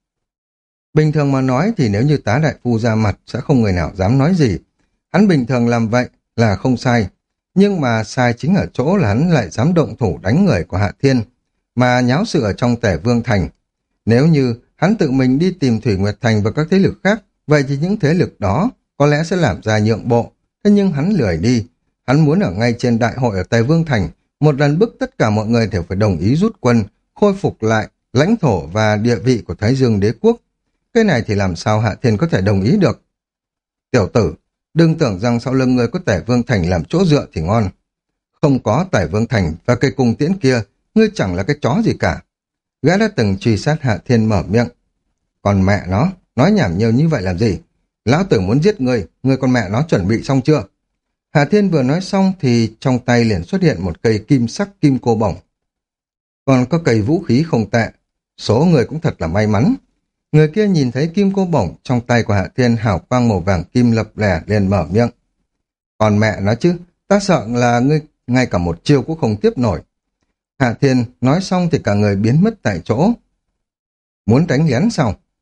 Bình thường mà nói thì nếu như Tá Đại Phu ra mặt sẽ không người nào dám nói gì. Hắn bình thường làm vậy là không sai, nhưng mà sai chính ở chỗ là hắn lại dám động thủ đánh người của Hạ Thiên, mà nháo sự ở trong Tề Vương Thành. Nếu như hắn tự mình đi tìm Thủy Nguyệt Thành và các thế lực khác, vậy thì những thế lực đó có lẽ sẽ làm ra nhượng bộ. Thế nhưng hắn lười đi, hắn muốn ở ngay trên đại hội ở Tề Vương Thành, một lần bức tất cả mọi người đều phải đồng ý rút quân, khôi phục lại lãnh thổ và địa vị của Thái Dương Đế Quốc. Cái này thì làm sao Hạ Thiên có thể đồng ý được? Tiểu tử, đừng tưởng rằng sau lưng ngươi có Tề Vương Thành làm chỗ dựa thì ngon. Không có Tề Vương Thành và cây cung tiễn kia, ngươi chẳng là cái chó gì cả. Gã đã từng truy sát Hạ Thiên mở miệng. Còn mẹ nó, nói nhảm nhiều như vậy làm gì? Lão tử muốn giết ngươi, ngươi con mẹ nó chuẩn bị xong chưa? Hạ Thiên vừa nói xong thì trong tay liền xuất hiện một cây kim sắc kim cô bổng. Còn có cây vũ khí không tệ, số người cũng thật là may mắn. Người kia nhìn thấy kim cô bổng trong tay của Hạ Thiên, hào quang màu vàng kim lập lẻ, liền mở miệng. Còn mẹ nó chứ, ta sợ là ngươi ngay cả một chiêu cũng không tiếp nổi. Hạ Thiên nói xong thì cả người biến mất tại chỗ. Muốn đánh lén sao?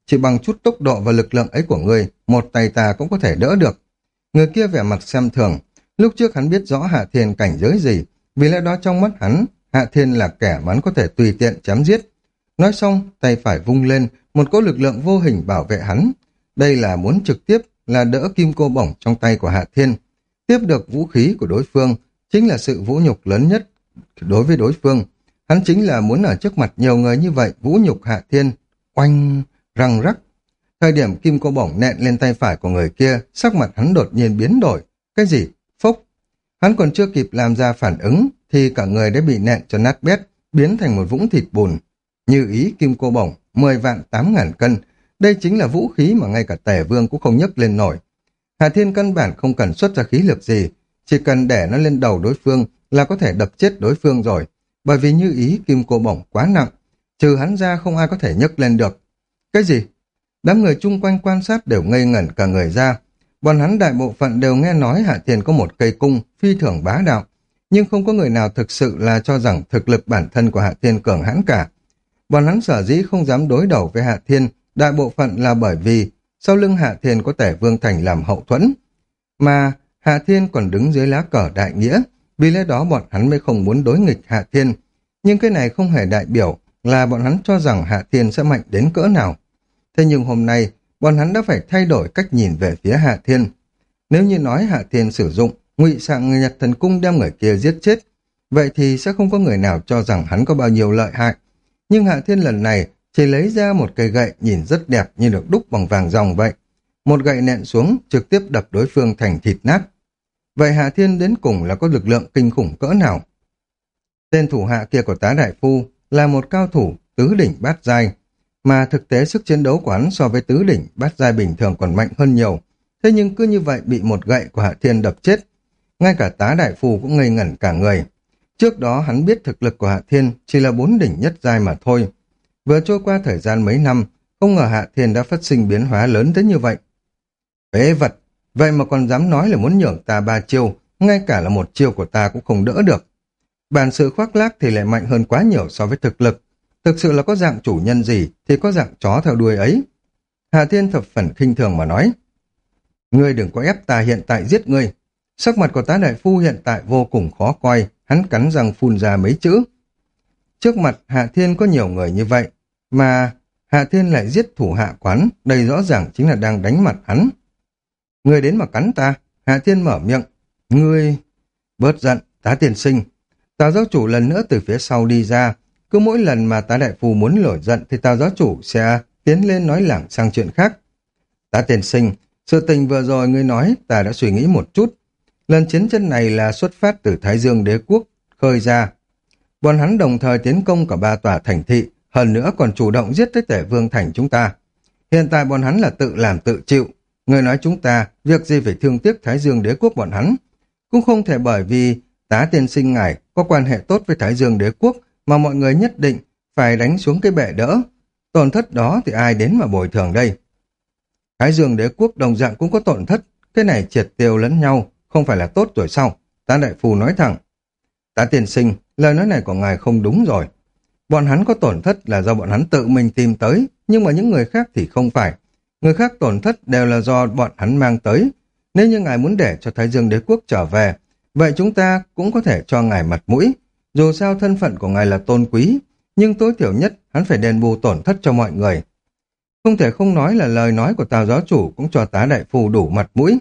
chỉ bằng chút tốc độ và lực lượng ấy của ngươi, một tay ta cũng có thể đỡ được. Người kia vẻ mặt xem thường, lúc trước hắn biết rõ Hạ Thiên cảnh giới gì, vì lẽ đó trong mắt hắn, Hạ Thiên là kẻ mà hắn có thể tùy tiện chém giết. Nói xong, tay phải vung lên, một cỗ lực lượng vô hình bảo vệ hắn. Đây là muốn trực tiếp là đỡ kim cô bổng trong tay của Hạ Thiên. Tiếp được vũ khí của đối phương, chính là sự vũ nhục lớn nhất đối với đối phương. Hắn chính là muốn ở trước mặt nhiều người như vậy vũ nhục Hạ Thiên. Oanh, răng rắc. Thời điểm kim cô bổng nện lên tay phải của người kia, sắc mặt hắn đột nhiên biến đổi. Cái gì? Phốc. Hắn còn chưa kịp làm ra phản ứng, thì cả người đã bị nện cho nát bét, biến thành một vũng thịt bùn. Như ý kim cô bổng, mười vạn tám ngàn cân. Đây chính là vũ khí mà ngay cả Tề Vương cũng không nhấc lên nổi. Hạ Thiên căn bản không cần xuất ra khí lực gì, chỉ cần để nó lên đầu đối phương là có thể đập chết đối phương rồi. Bởi vì như ý kim cô bổng quá nặng, trừ hắn ra không ai có thể nhấc lên được. Cái gì? Đám người chung quanh quan sát đều ngây ngẩn cả người ra. Bọn hắn đại bộ phận đều nghe nói Hạ Thiên có một cây cung phi thường bá đạo, nhưng không có người nào thực sự là cho rằng thực lực bản thân của Hạ Thiên cường hãn cả. Bọn hắn sở dĩ không dám đối đầu với Hạ Thiên, đại bộ phận là bởi vì sau lưng Hạ Thiên có Tề Vương Thành làm hậu thuẫn, mà Hạ Thiên còn đứng dưới lá cờ đại nghĩa, vì lẽ đó bọn hắn mới không muốn đối nghịch Hạ Thiên. Nhưng cái này không hề đại biểu là bọn hắn cho rằng Hạ Thiên sẽ mạnh đến cỡ nào. Thế nhưng hôm nay, bọn hắn đã phải thay đổi cách nhìn về phía Hạ Thiên. Nếu như nói Hạ Thiên sử dụng ngụy sạng người Nhật Thần Cung đem người kia giết chết, vậy thì sẽ không có người nào cho rằng hắn có bao nhiêu lợi hại. Nhưng Hạ Thiên lần này chỉ lấy ra một cây gậy nhìn rất đẹp như được đúc bằng vàng ròng vậy. Một gậy nện xuống trực tiếp đập đối phương thành thịt nát. Vậy Hạ Thiên đến cùng là có lực lượng kinh khủng cỡ nào? Tên thủ hạ kia của tá đại phu là một cao thủ tứ đỉnh bát giai, mà thực tế sức chiến đấu của hắn so với tứ đỉnh bát giai bình thường còn mạnh hơn nhiều. Thế nhưng cứ như vậy bị một gậy của Hạ Thiên đập chết. Ngay cả tá đại phu cũng ngây ngẩn cả người. Trước đó hắn biết thực lực của Hạ Thiên chỉ là bốn đỉnh nhất giai mà thôi. Vừa trôi qua thời gian mấy năm, không ngờ Hạ Thiên đã phát sinh biến hóa lớn tới như vậy. Phế vật, vậy mà còn dám nói là muốn nhường ta ba chiêu, ngay cả là một chiêu của ta cũng không đỡ được. Bản sự khoác lác thì lại mạnh hơn quá nhiều so với thực lực. Thực sự là có dạng chủ nhân gì thì có dạng chó theo đuôi ấy. Hạ Thiên thập phần khinh thường mà nói. Ngươi đừng có ép ta hiện tại giết ngươi. Sắc mặt của tá đại phu hiện tại vô cùng khó coi, hắn cắn răng phun ra mấy chữ. Trước mặt Hạ Thiên có nhiều người như vậy, mà Hạ Thiên lại giết thủ hạ quán, đây rõ ràng chính là đang đánh mặt hắn. Ngươi đến mà cắn ta, Hạ Thiên mở miệng. Ngươi... Bớt giận, tá tiên sinh. Tào giáo chủ lần nữa từ phía sau đi ra. Cứ mỗi lần mà tá đại phu muốn nổi giận thì Tào giáo chủ sẽ tiến lên nói lảng sang chuyện khác. Tá tiên sinh, sự tình vừa rồi ngươi nói ta đã suy nghĩ một chút. Lần chiến tranh này là xuất phát từ Thái Dương Đế Quốc khơi ra. Bọn hắn đồng thời tiến công cả ba tòa thành thị, hơn nữa còn chủ động giết tới Tể Vương Thành chúng ta. Hiện tại bọn hắn là tự làm tự chịu. Người nói chúng ta, việc gì phải thương tiếc Thái Dương Đế Quốc bọn hắn. Cũng không thể bởi vì tá tiên sinh ngài có quan hệ tốt với Thái Dương Đế Quốc mà mọi người nhất định phải đánh xuống cái bệ đỡ. Tổn thất đó thì ai đến mà bồi thường đây? Thái Dương Đế Quốc đồng dạng cũng có tổn thất, cái này triệt tiêu lẫn nhau, không phải là tốt rồi sao? Tá đại phu nói thẳng. Tá tiên sinh, lời nói này của ngài không đúng rồi. Bọn hắn có tổn thất là do bọn hắn tự mình tìm tới, nhưng mà những người khác thì không phải. Người khác tổn thất đều là do bọn hắn mang tới. Nếu như ngài muốn để cho Thái Dương Đế Quốc trở về, vậy chúng ta cũng có thể cho ngài mặt mũi. Dù sao thân phận của ngài là tôn quý, nhưng tối thiểu nhất hắn phải đền bù tổn thất cho mọi người. Không thể không nói là lời nói của Tào giáo chủ cũng cho tá đại phu đủ mặt mũi.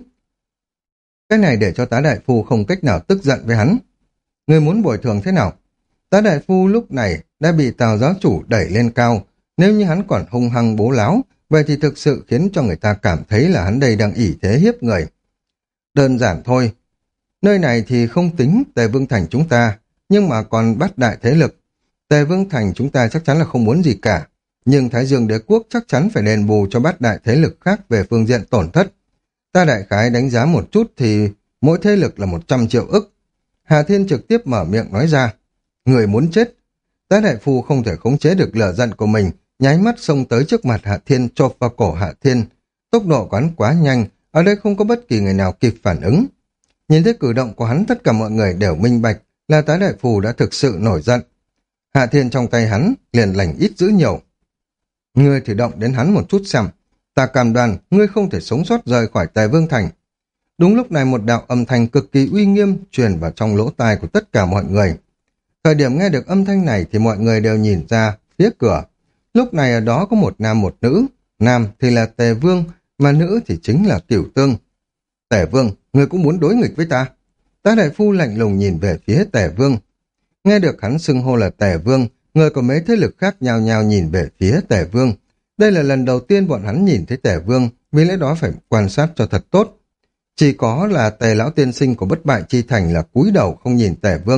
Cái này để cho tá đại phu không cách nào tức giận với hắn. Người muốn bồi thường thế nào? Tá đại phu lúc này đã bị Tào giáo chủ đẩy lên cao. Nếu như hắn còn hung hăng bố láo, vậy thì thực sự khiến cho người ta cảm thấy là hắn đây đang ỷ thế hiếp người. Đơn giản thôi. Nơi này thì không tính Tề Vương Thành chúng ta, nhưng mà còn bát đại thế lực. Tề Vương Thành chúng ta chắc chắn là không muốn gì cả. Nhưng Thái Dương Đế Quốc chắc chắn phải đền bù cho bát đại thế lực khác về phương diện tổn thất. Ta đại khái đánh giá một chút thì mỗi thế lực là một trăm triệu ức. Hà Thiên trực tiếp mở miệng nói ra. Người muốn chết. Ta đại phu không thể khống chế được lửa giận của mình, nháy mắt xông tới trước mặt Hạ Thiên, chộp vào cổ Hạ Thiên. Tốc độ của hắn quá nhanh, ở đây không có bất kỳ người nào kịp phản ứng. Nhìn thấy cử động của hắn, tất cả mọi người đều minh bạch là tá đại phu đã thực sự nổi giận. Hạ Thiên trong tay hắn liền lành ít dữ nhiều. Ngươi thì động đến hắn một chút xem. Ta cam đoan, ngươi không thể sống sót rời khỏi Tề Vương Thành. Đúng lúc này một đạo âm thanh cực kỳ uy nghiêm truyền vào trong lỗ tai của tất cả mọi người. Thời điểm nghe được âm thanh này thì mọi người đều nhìn ra phía cửa. Lúc này ở đó có một nam một nữ. Nam thì là Tề Vương, mà nữ thì chính là Cửu Tương. Tề Vương, ngươi cũng muốn đối nghịch với ta? Tá đại phu lạnh lùng nhìn về phía Tề Vương. Nghe được hắn xưng hô là Tề Vương, người của mấy thế lực khác nhao nhao nhìn về phía Tề Vương. Đây là lần đầu tiên bọn hắn nhìn thấy Tề Vương, vì lẽ đó phải quan sát cho thật tốt. Chỉ có là Tề lão tiên sinh của Bất Bại Chi Thành là cúi đầu không nhìn Tề Vương.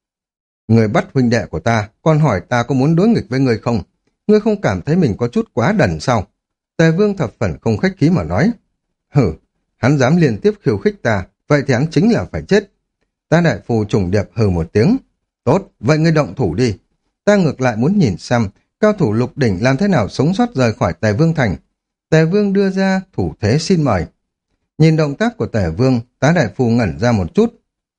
Người bắt huynh đệ của ta, còn hỏi ta có muốn đối nghịch với ngươi không? Ngươi không cảm thấy mình có chút quá đần sao? Tề Vương thập phần không khách khí mà nói. Hử, hắn dám liên tiếp khiêu khích ta, vậy thì hắn chính là phải chết. Ta đại phu trùng điệp hừ một tiếng. Tốt, vậy ngươi động thủ đi. Ta ngược lại muốn nhìn xem, cao thủ lục đỉnh làm thế nào sống sót rời khỏi Tề Vương Thành. Tề Vương đưa ra thủ thế xin mời. Nhìn động tác của Tề Vương, tá đại phu ngẩn ra một chút.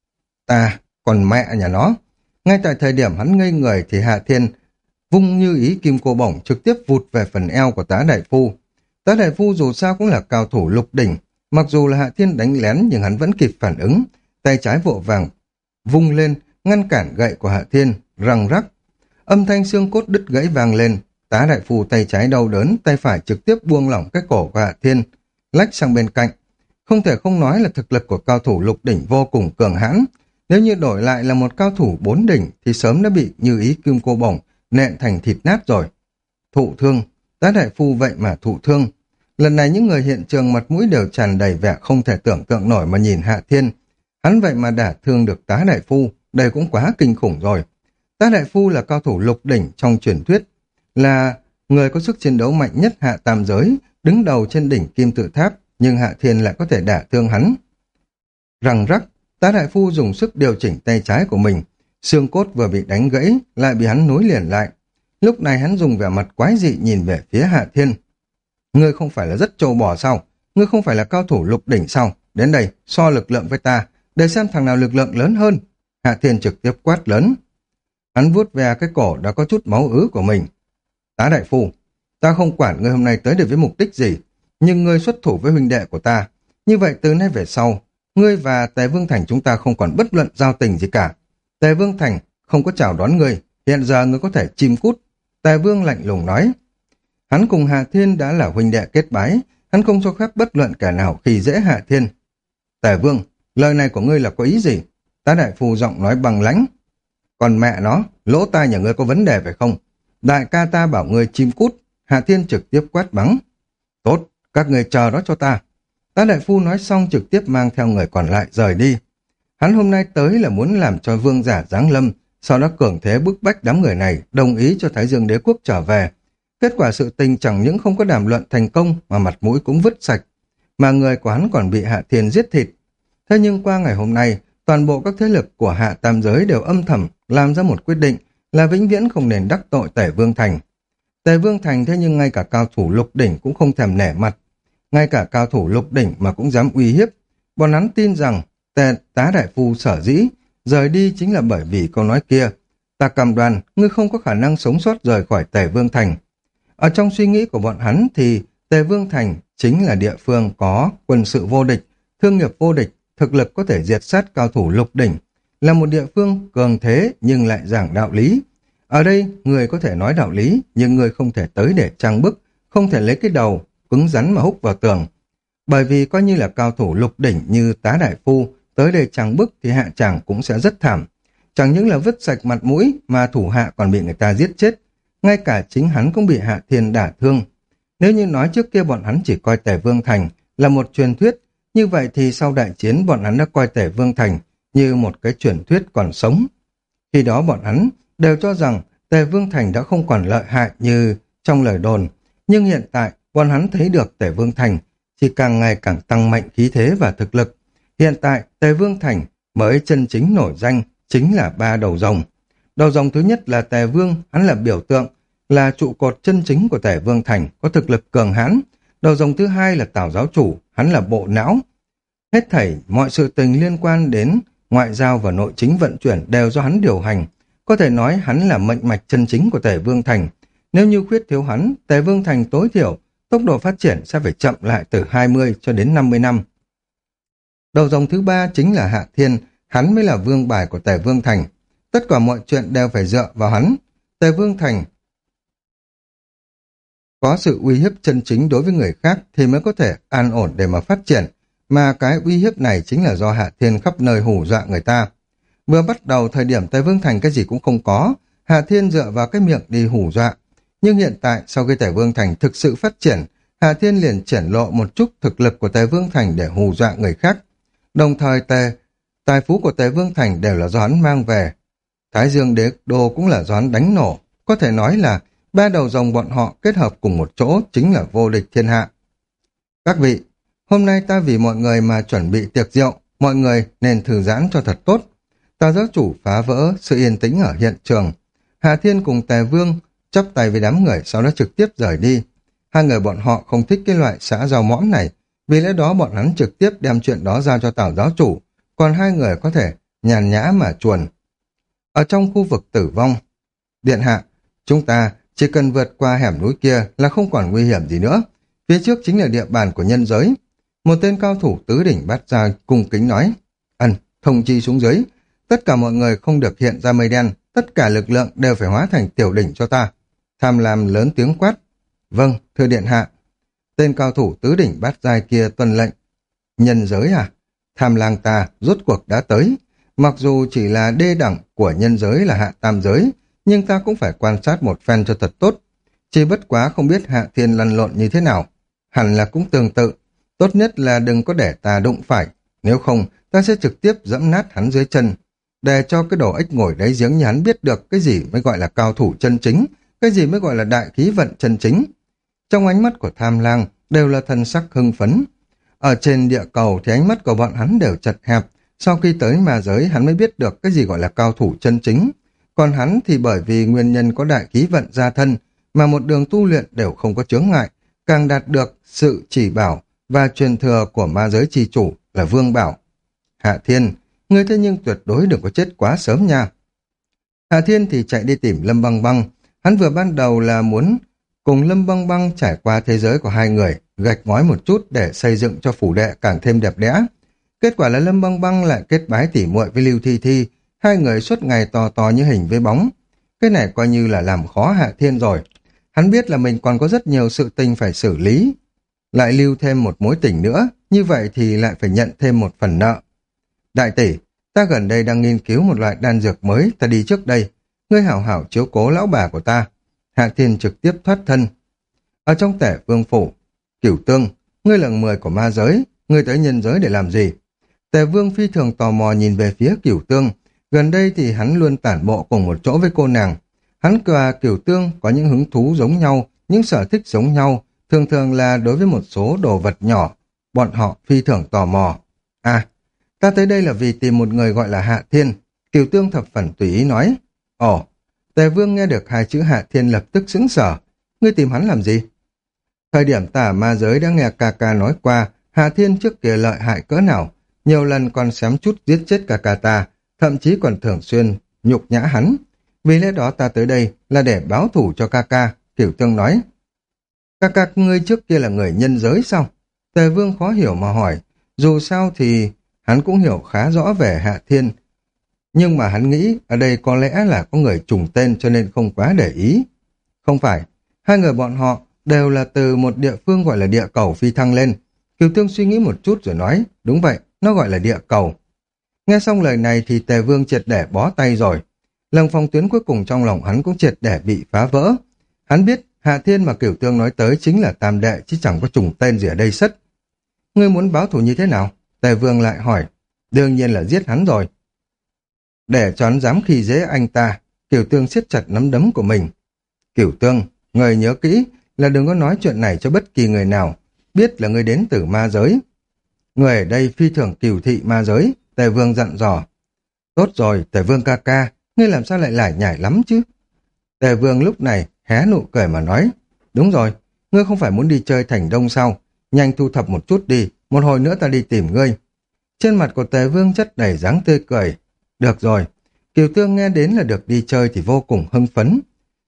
Ta, còn mẹ nhà nó. Ngay tại thời điểm hắn ngây người thì Hạ Thiên vung như ý kim cô bổng trực tiếp vụt về phần eo của tá đại phu. Tá đại phu dù sao cũng là cao thủ lục đỉnh, mặc dù là Hạ Thiên đánh lén nhưng hắn vẫn kịp phản ứng, tay trái vội vàng vung lên ngăn cản gậy của Hạ Thiên, răng rắc. Âm thanh xương cốt đứt gãy vang lên, tá đại phu tay trái đau đớn, tay phải trực tiếp buông lỏng cái cổ của Hạ Thiên, lách sang bên cạnh. Không thể không nói là thực lực của cao thủ lục đỉnh vô cùng cường hãn. Nếu như đổi lại là một cao thủ bốn đỉnh thì sớm đã bị như ý kim cô bổng nện thành thịt nát rồi. Thụ thương, tá đại phu vậy mà thụ thương. Lần này những người hiện trường mặt mũi đều tràn đầy vẻ không thể tưởng tượng nổi mà nhìn Hạ Thiên. Hắn vậy mà đả thương được tá đại phu, đây cũng quá kinh khủng rồi. Tá đại phu là cao thủ lục đỉnh trong truyền thuyết, là người có sức chiến đấu mạnh nhất hạ tam giới, đứng đầu trên đỉnh kim tự tháp, nhưng Hạ Thiên lại có thể đả thương hắn. Răng rắc, tá đại phu dùng sức điều chỉnh tay trái của mình, xương cốt vừa bị đánh gãy, lại bị hắn nối liền lại. Lúc này hắn dùng vẻ mặt quái dị nhìn về phía Hạ Thiên. Ngươi không phải là rất trâu bò sao? Ngươi không phải là cao thủ lục đỉnh sao? Đến đây, so lực lượng với ta, để xem thằng nào lực lượng lớn hơn. Hạ Thiên trực tiếp quát lớn. Hắn vuốt ve cái cổ đã có chút máu ứ của mình. Tá đại phu, ta không quản ngươi hôm nay tới đây với mục đích gì, nhưng ngươi xuất thủ với huynh đệ của ta. Như vậy từ nay về sau, ngươi và Tề Vương Thành chúng ta không còn bất luận giao tình gì cả. Tề Vương Thành không có chào đón ngươi, hiện giờ ngươi có thể chim cút. Tề Vương lạnh lùng nói. Hắn cùng Hạ Thiên đã là huynh đệ kết bái, hắn không cho phép bất luận kẻ nào khi dễ Hạ Thiên. Tề Vương, lời này của ngươi là có ý gì? Tá đại phu giọng nói bằng lãnh. Còn mẹ nó, lỗ tai nhà ngươi có vấn đề phải không? Đại ca ta bảo ngươi chim cút. Hạ Thiên trực tiếp quát mắng. Tốt, các ngươi chờ đó cho ta. Tá đại phu nói xong trực tiếp mang theo người còn lại rời đi. Hắn hôm nay tới là muốn làm cho vương giả giáng lâm, sau đó cường thế bức bách đám người này đồng ý cho Thái Dương Đế Quốc trở về. Kết quả sự tình chẳng những không có đàm luận thành công mà mặt mũi cũng vứt sạch, mà người của hắn còn bị Hạ Thiên giết thịt. Thế nhưng qua ngày hôm nay, toàn bộ các thế lực của Hạ Tam Giới đều âm thầm làm ra một quyết định là vĩnh viễn không nên đắc tội Tề Vương Thành. Tề Vương Thành thế nhưng ngay cả cao thủ lục đỉnh cũng không thèm nể mặt. Ngay cả cao thủ lục đỉnh mà cũng dám uy hiếp. Bọn hắn tin rằng Tề tá đại phu sở dĩ rời đi chính là bởi vì câu nói kia. Ta cam đoan, ngươi không có khả năng sống sót rời khỏi Tề Vương Thành. Ở trong suy nghĩ của bọn hắn thì Tề Vương Thành chính là địa phương có quân sự vô địch, thương nghiệp vô địch, thực lực có thể diệt sát cao thủ lục đỉnh, là một địa phương cường thế nhưng lại giảng đạo lý. Ở đây, người có thể nói đạo lý, nhưng người không thể tới để trang bức, không thể lấy cái đầu cứng rắn mà húc vào tường. Bởi vì coi như là cao thủ lục đỉnh như tá đại phu tới đây trang bức thì hạ chàng cũng sẽ rất thảm. Chẳng những là vứt sạch mặt mũi mà thủ hạ còn bị người ta giết chết. Ngay cả chính hắn cũng bị Hạ Thiên đả thương. Nếu như nói trước kia bọn hắn chỉ coi Tề Vương Thành là một truyền thuyết, như vậy thì sau đại chiến bọn hắn đã coi Tề Vương Thành như một cái truyền thuyết còn sống. Khi đó bọn hắn đều cho rằng Tề Vương Thành đã không còn lợi hại như trong lời đồn, nhưng hiện tại bọn hắn thấy được Tề Vương Thành chỉ càng ngày càng tăng mạnh khí thế và thực lực. Hiện tại Tề Vương Thành mới chân chính nổi danh chính là ba đầu rồng. Đầu rồng thứ nhất là Tề Vương, hắn là biểu tượng, là trụ cột chân chính của Tề Vương Thành, có thực lực cường hãn. Đầu rồng thứ hai là Tào giáo chủ, hắn là bộ não. Hết thảy mọi sự tình liên quan đến ngoại giao và nội chính vận chuyển đều do hắn điều hành. Có thể nói hắn là mệnh mạch chân chính của Tề Vương Thành. Nếu như khuyết thiếu hắn, Tề Vương Thành tối thiểu, tốc độ phát triển sẽ phải chậm lại từ hai mươi cho đến năm mươi năm. Đầu dòng thứ ba chính là Hạ Thiên, hắn mới là vương bài của Tề Vương Thành. Tất cả mọi chuyện đều phải dựa vào hắn. Tề Vương Thành có sự uy hiếp chân chính đối với người khác thì mới có thể an ổn để mà phát triển, mà cái uy hiếp này chính là do Hạ Thiên khắp nơi hù dọa người ta. Vừa bắt đầu thời điểm Tề Vương Thành cái gì cũng không có, Hạ Thiên dựa vào cái miệng đi hù dọa. Nhưng hiện tại sau khi Tề Vương Thành thực sự phát triển, Hạ Thiên liền triển lộ một chút thực lực của Tề Vương Thành để hù dọa người khác. Đồng thời tề, tài phú của Tề Vương Thành đều là do hắn mang về. Thái Dương Đế Đô cũng là do hắn đánh nổ. Có thể nói là ba đầu dòng bọn họ kết hợp cùng một chỗ chính là vô địch thiên hạ. Các vị, hôm nay ta vì mọi người mà chuẩn bị tiệc rượu, mọi người nên thư giãn cho thật tốt. Tà giáo chủ phá vỡ sự yên tĩnh ở hiện trường. Hạ Thiên cùng Tề Vương chắp tay với đám người, sau đó trực tiếp rời đi. Hai người bọn họ không thích cái loại xã giao mõm này, vì lẽ đó bọn hắn trực tiếp đem chuyện đó giao cho Tào giáo chủ, còn hai người có thể nhàn nhã mà chuồn. Ở trong khu vực tử vong, điện hạ, chúng ta chỉ cần vượt qua hẻm núi kia là không còn nguy hiểm gì nữa. Phía trước chính là địa bàn của nhân giới. Một tên cao thủ tứ đỉnh bát ra cung kính nói, ân, thông chi xuống dưới, tất cả mọi người không được hiện ra mây đen, tất cả lực lượng đều phải hóa thành tiểu đỉnh cho ta. Tham lam lớn tiếng quát, vâng, thưa điện hạ. Tên cao thủ tứ đỉnh bát giai kia tuân lệnh, nhân giới à? Tham lang ta rốt cuộc đã tới. Mặc dù chỉ là đê đẳng của nhân giới là hạ tam giới, nhưng ta cũng phải quan sát một phen cho thật tốt. Chỉ bất quá không biết Hạ Thiên lăn lộn như thế nào. Hẳn là cũng tương tự. Tốt nhất là đừng có để ta đụng phải. Nếu không, ta sẽ trực tiếp dẫm nát hắn dưới chân. Để cho cái đồ ếch ngồi đáy giếng như hắn biết được cái gì mới gọi là cao thủ chân chính, cái gì mới gọi là đại khí vận chân chính. Trong ánh mắt của Tham Lang đều là thần sắc hưng phấn. Ở trên địa cầu thì ánh mắt của bọn hắn đều chật hẹp. Sau khi tới ma giới hắn mới biết được cái gì gọi là cao thủ chân chính. Còn hắn thì bởi vì nguyên nhân có đại khí vận gia thân mà một đường tu luyện đều không có chướng ngại, càng đạt được sự chỉ bảo và truyền thừa của ma giới chi chủ là Vương Bảo. Hạ Thiên, ngươi thế nhưng tuyệt đối đừng có chết quá sớm nha. Hạ Thiên thì chạy đi tìm Lâm Băng Băng. Hắn vừa ban đầu là muốn cùng Lâm Băng Băng trải qua thế giới của hai người, gạch ngói một chút để xây dựng cho phủ đệ càng thêm đẹp đẽ. Kết quả là Lâm Băng Băng lại kết bái tỉ muội với Lưu Thi Thi, hai người suốt ngày to to như hình với bóng. Cái này coi như là làm khó Hạ Thiên rồi. Hắn biết là mình còn có rất nhiều sự tình phải xử lý. Lại lưu thêm một mối tình nữa, như vậy thì lại phải nhận thêm một phần nợ. Đại tỷ, ta gần đây đang nghiên cứu một loại đan dược mới, ta đi trước đây. Ngươi hảo hảo chiếu cố lão bà của ta. Hạ Thiên trực tiếp thoát thân. Ở trong Tể Vương phủ, Cửu Tương, ngươi là người của ma giới, ngươi tới nhân giới để làm gì? Tề Vương phi thường tò mò nhìn về phía Cửu Tương. Gần đây thì hắn luôn tản bộ cùng một chỗ với cô nàng. Hắn và Cửu Tương có những hứng thú giống nhau, những sở thích giống nhau, thường thường là đối với một số đồ vật nhỏ. Bọn họ phi thường tò mò. À, ta tới đây là vì tìm một người gọi là Hạ Thiên. Cửu Tương thập phần tùy ý nói. Ồ, Tề Vương nghe được hai chữ Hạ Thiên lập tức sững sờ. Ngươi tìm hắn làm gì? Thời điểm tả ma giới đã nghe ca ca nói qua Hạ Thiên trước kia lợi hại cỡ nào, nhiều lần còn xém chút giết chết ca ca ta, thậm chí còn thường xuyên nhục nhã hắn. Vì lẽ đó ta tới đây là để báo thù cho ca ca, Cửu Tương nói. Ca ca ngươi trước kia là người nhân giới sao? Tề Vương khó hiểu mà hỏi. Dù sao thì hắn cũng hiểu khá rõ về Hạ Thiên. Nhưng mà hắn nghĩ ở đây có lẽ là có người trùng tên cho nên không quá để ý. Không phải, hai người bọn họ đều là từ một địa phương gọi là địa cầu phi thăng lên. Cửu Tương suy nghĩ một chút rồi nói, đúng vậy, nó gọi là địa cầu. Nghe xong lời này thì Tề Vương triệt để bó tay rồi. Lần phòng tuyến cuối cùng trong lòng hắn cũng triệt để bị phá vỡ. Hắn biết Hạ Thiên mà Cửu Tương nói tới chính là tam đệ chứ chẳng có trùng tên gì ở đây sất. Ngươi muốn báo thù như thế nào? Tề Vương lại hỏi. Đương nhiên là giết hắn rồi. Để cho hắn dám khi dễ anh ta, Cửu Tương siết chặt nắm đấm của mình. Cửu Tương, người nhớ kỹ là đừng có nói chuyện này cho bất kỳ người nào, biết là người đến từ ma giới. Người ở đây phi thường cửu thị ma giới, Tề Vương dặn dò. Tốt rồi, Tề Vương ca ca, ngươi làm sao lại lải nhải lắm chứ? Tề Vương lúc này hé nụ cười mà nói. Đúng rồi, ngươi không phải muốn đi chơi thành đông sao? Nhanh thu thập một chút đi, một hồi nữa ta đi tìm ngươi. Trên mặt của Tề Vương chất đầy dáng tươi cười. Được rồi, Kiều Tương nghe đến là được đi chơi thì vô cùng hưng phấn.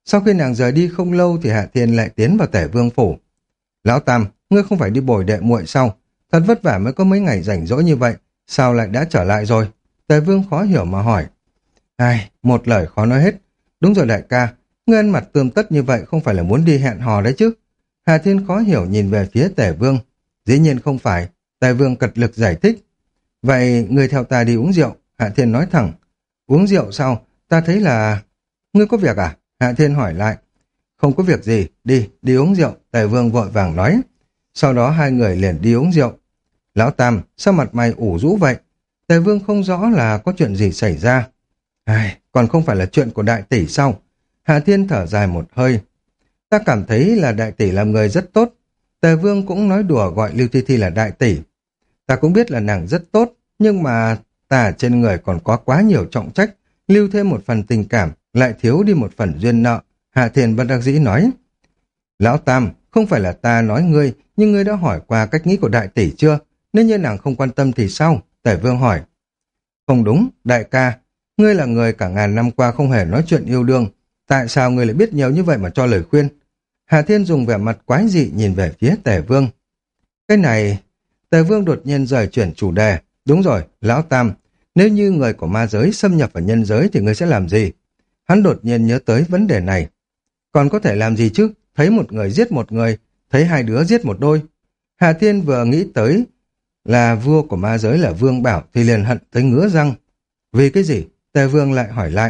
Sau khi nàng rời đi không lâu thì Hạ Thiên lại tiến vào Tể Vương phủ. Lão Tam, ngươi không phải đi bồi đệ muội sao? Thật vất vả mới có mấy ngày rảnh rỗi như vậy, sao lại đã trở lại rồi? Tề Vương khó hiểu mà hỏi. Ai, một lời khó nói hết. Đúng rồi đại ca, ngươi ăn mặt tươm tất như vậy không phải là muốn đi hẹn hò đấy chứ? Hà Thiên khó hiểu nhìn về phía Tề Vương. Dĩ nhiên không phải, Tề Vương cật lực giải thích. Vậy ngươi theo ta đi uống rượu, Hạ Thiên nói thẳng. Uống rượu sao? Ta thấy là... Ngươi có việc à? Hạ Thiên hỏi lại. Không có việc gì, đi, đi uống rượu, Tề Vương vội vàng nói. Sau đó hai người liền đi uống rượu. Lão Tam, sao mặt mày ủ rũ vậy? Tề Vương không rõ là có chuyện gì xảy ra. Ai, còn không phải là chuyện của đại tỷ sao? Hạ Thiên thở dài một hơi. Ta cảm thấy là đại tỷ là người rất tốt. Tề Vương cũng nói đùa gọi Lưu Thi Thi là đại tỷ. Ta cũng biết là nàng rất tốt, nhưng mà ta trên người còn có quá nhiều trọng trách, lưu thêm một phần tình cảm, lại thiếu đi một phần duyên nợ. Hạ Thiên bất đắc dĩ nói. Lão Tam, không phải là ta nói ngươi, nhưng ngươi đã hỏi qua cách nghĩ của đại tỷ chưa? Nếu như nàng không quan tâm thì sao? Tề Vương hỏi. Không đúng, đại ca, ngươi là người cả ngàn năm qua không hề nói chuyện yêu đương. Tại sao ngươi lại biết nhiều như vậy mà cho lời khuyên? Hà Thiên dùng vẻ mặt quái dị nhìn về phía Tề Vương. Cái này... Tề Vương đột nhiên rời chuyển chủ đề. Đúng rồi, Lão Tam, nếu như người của ma giới xâm nhập vào nhân giới thì ngươi sẽ làm gì? Hắn đột nhiên nhớ tới vấn đề này. Còn có thể làm gì chứ? Thấy một người giết một người, thấy hai đứa giết một đôi. Hà Thiên vừa nghĩ tới là vua của ma giới là Vương Bảo thì liền hận tới ngứa răng. Vì cái gì? Tề Vương lại hỏi lại.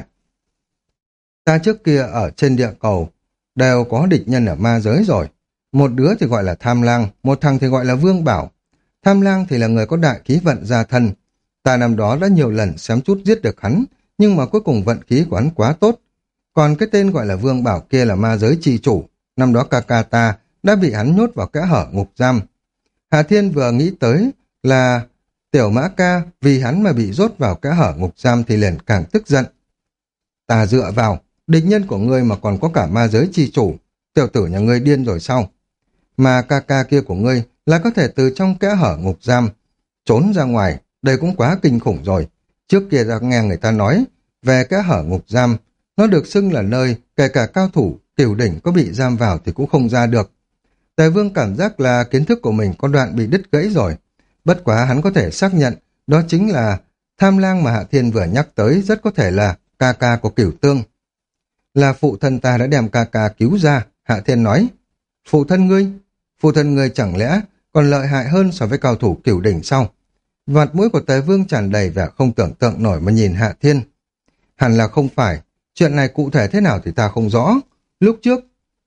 Ta trước kia ở trên địa cầu đều có địch nhân ở ma giới rồi. Một đứa thì gọi là Tham Lang, một thằng thì gọi là Vương Bảo. Tham Lang thì là người có đại khí vận gia thân. Ta năm đó đã nhiều lần xém chút giết được hắn, nhưng mà cuối cùng vận khí của hắn quá tốt. Còn cái tên gọi là Vương Bảo kia là ma giới chi chủ. Năm đó ca ca ta đã bị hắn nhốt vào kẽ hở ngục giam. Hà Thiên vừa nghĩ tới là Tiểu Mã Ca vì hắn mà bị rốt vào kẽ hở ngục giam thì liền càng tức giận. Ta dựa vào, địch nhân của ngươi mà còn có cả ma giới chi chủ. Tiểu tử nhà ngươi điên rồi sao? Mà ca ca kia của ngươi là có thể từ trong kẽ hở ngục giam trốn ra ngoài, đây cũng quá kinh khủng rồi. Trước kia đã nghe người ta nói về kẽ hở ngục giam, nó được xưng là nơi kể cả cao thủ tiểu đỉnh có bị giam vào thì cũng không ra được. Tề Vương cảm giác là kiến thức của mình có đoạn bị đứt gãy rồi. Bất quá hắn có thể xác nhận đó chính là Tham Lang mà Hạ Thiên vừa nhắc tới rất có thể là ca ca của Cửu Tương. Là phụ thân ta đã đem ca ca cứu ra, Hạ Thiên nói. Phụ thân ngươi? Phụ thân ngươi chẳng lẽ còn lợi hại hơn so với cao thủ Cửu đỉnh sao? Vạt mũi của Tề Vương tràn đầy vẻ không tưởng tượng nổi mà nhìn Hạ Thiên. Hẳn là không phải, chuyện này cụ thể thế nào thì ta không rõ. Lúc trước,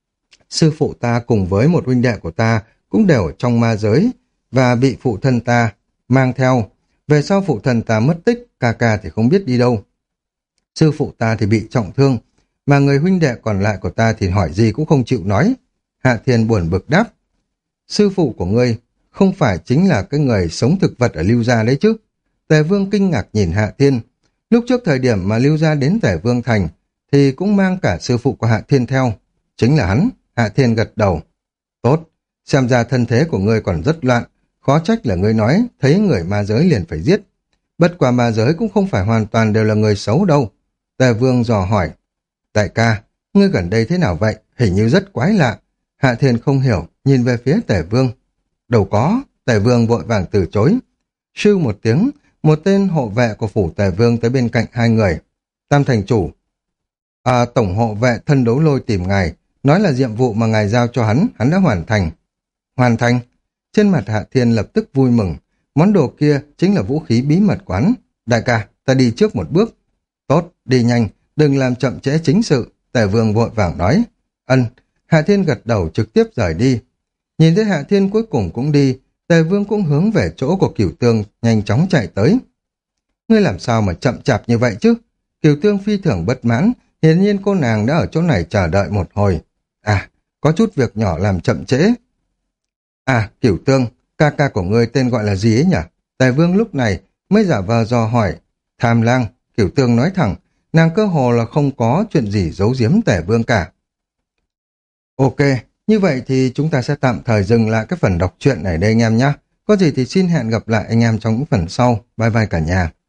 sư phụ ta cùng với một huynh đệ của ta cũng đều ở trong ma giới và bị phụ thân ta mang theo. Về sau phụ thân ta mất tích, ca ca thì không biết đi đâu. Sư phụ ta thì bị trọng thương, mà người huynh đệ còn lại của ta thì hỏi gì cũng không chịu nói. Hạ Thiên buồn bực đáp. Sư phụ của ngươi không phải chính là cái người sống thực vật ở Lưu Gia đấy chứ? Tề Vương kinh ngạc nhìn Hạ Thiên. Lúc trước thời điểm mà Lưu Gia đến Tề Vương Thành thì cũng mang cả sư phụ của Hạ Thiên theo. Chính là hắn. Hạ Thiên gật đầu. Tốt, xem ra thân thế của ngươi còn rất loạn. Khó trách là ngươi nói thấy người ma giới liền phải giết. Bất quả ma giới cũng không phải hoàn toàn đều là người xấu đâu. Tề Vương dò hỏi. Đại ca, ngươi gần đây thế nào vậy? Hình như rất quái lạ. Hạ Thiên không hiểu, nhìn về phía Tề Vương. Đâu có, Tề Vương vội vàng từ chối. Sư một tiếng, một tên hộ vệ của phủ Tề Vương tới bên cạnh hai người. Tam thành chủ. À, tổng hộ vệ thân đấu lôi tìm ngài, nói là nhiệm vụ mà ngài giao cho hắn, hắn đã hoàn thành. Hoàn thành? Trên mặt Hạ Thiên lập tức vui mừng. Món đồ kia chính là vũ khí bí mật của hắn. Đại ca, ta đi trước một bước. Tốt, đi nhanh, đừng làm chậm trễ chính sự. Tề Vương vội vàng nói. Ân. Hạ Thiên gật đầu trực tiếp rời đi. Nhìn thấy Hạ Thiên cuối cùng cũng đi, Tề Vương cũng hướng về chỗ của Cửu Tương, nhanh chóng chạy tới. Ngươi làm sao mà chậm chạp như vậy chứ? Cửu Tương phi thường bất mãn, hiển nhiên cô nàng đã ở chỗ này chờ đợi một hồi. À, có chút việc nhỏ làm chậm trễ. À, Cửu Tương, ca ca của ngươi tên gọi là gì ấy nhỉ? Tề Vương lúc này mới giả vờ dò hỏi. Tham Lang, Cửu Tương nói thẳng, nàng cơ hồ là không có chuyện gì giấu giếm Tề Vương cả. Ok, như vậy thì chúng ta sẽ tạm thời dừng lại cái phần đọc truyện này đây anh em nhé. Có gì thì xin hẹn gặp lại anh em trong những phần sau. Bye bye cả nhà.